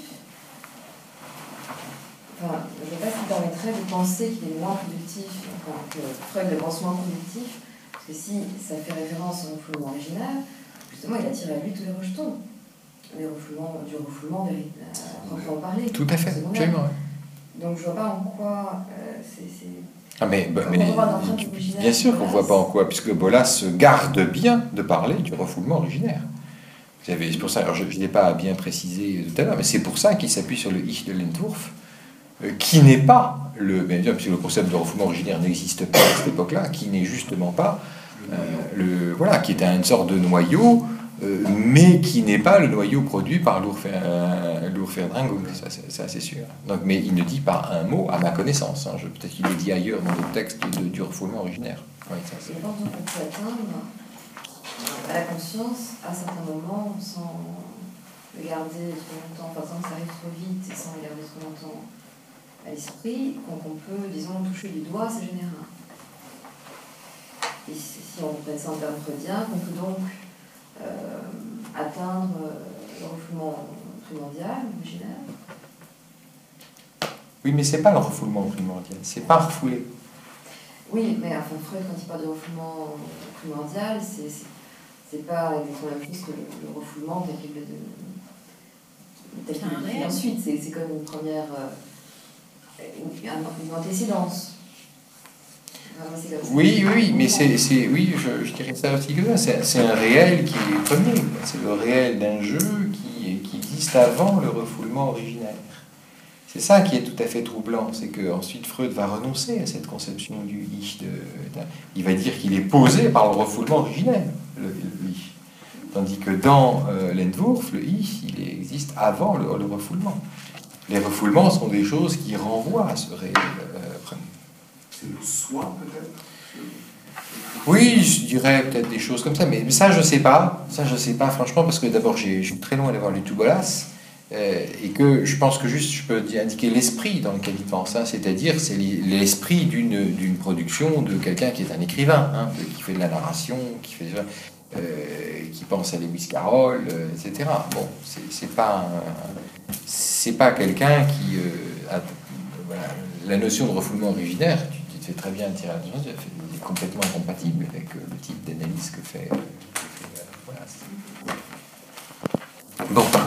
Enfin, je ne sais pas ce qui permettrait de penser qu'il est moins productif, enfin, que Freud le pense moins productif, parce que si ça fait référence au refoulement originaire, justement, il attire à lui tous les rejetons, du refoulement proprement parlé. Tout à fait, absolument. Donc je ne vois pas en quoi c'est... Ah mais bien sûr qu'on ne voit pas en quoi, puisque Bolas se garde bien de parler du refoulement originaire. C'est pour ça, alors je ne l'ai pas bien précisé tout à l'heure, mais c'est pour ça qu'il s'appuie sur le Ich de Lentwurf, qui n'est pas bien sûr, puisque le concept de refoulement originaire n'existe pas à cette époque-là, qui n'est justement pas qui est une sorte de noyau, mais qui n'est pas le noyau produit par l'Urferdringung, ça c'est sûr. Donc, mais il ne dit pas un mot à ma connaissance. Hein. Peut-être qu'il le dit ailleurs dans le texte du refoulement originaire. Oui, ça, je pense qu'on peut atteindre à la conscience à certains moments sans le garder trop longtemps, enfin sans que ça arrive trop vite et sans le garder trop longtemps à l'esprit, qu'on peut, disons, toucher du doigt ces généraux. Et si on prend ça en termes freudiens, qu'on peut donc atteindre le refoulement primordial, originaire. Oui, mais c'est pas le refoulement primordial, c'est pas refoulé. Oui, mais enfin, Freud, quand il parle de refoulement primordial, c'est pas exactement la même chose que le refoulement tel qu'il le décrit ensuite. C'est comme une première... une antécédence. Oui, mais je dirais ça aussi que ça. C'est un réel qui est premier. C'est le réel d'un jeu qui existe avant le refoulement originaire. C'est ça qui est tout à fait troublant, c'est qu'ensuite Freud va renoncer à cette conception du Ich. Il va dire qu'il est posé par le refoulement originel, le Ich. Tandis que dans l'Entwurf, le Ich, il existe avant le refoulement. Les refoulements sont des choses qui renvoient à ce réel premier. C'est le soi, peut-être? Oui, je dirais peut-être des choses comme ça, mais ça, je sais pas. Ça, je sais pas, franchement, parce que d'abord, je suis très loin d'avoir lu tout Bolas, et que je pense que juste, je peux indiquer l'esprit dans lequel il pense, hein, c'est-à-dire, c'est l'esprit d'une production de quelqu'un qui est un écrivain, hein, qui fait de la narration, qui fait... qui pense à Lewis Carroll, etc. Bon, c'est pas quelqu'un qui voilà, la notion de refoulement originaire, tu te fais très bien tirer l'attention, est complètement incompatible avec le type d'analyse que fait voilà. Bon.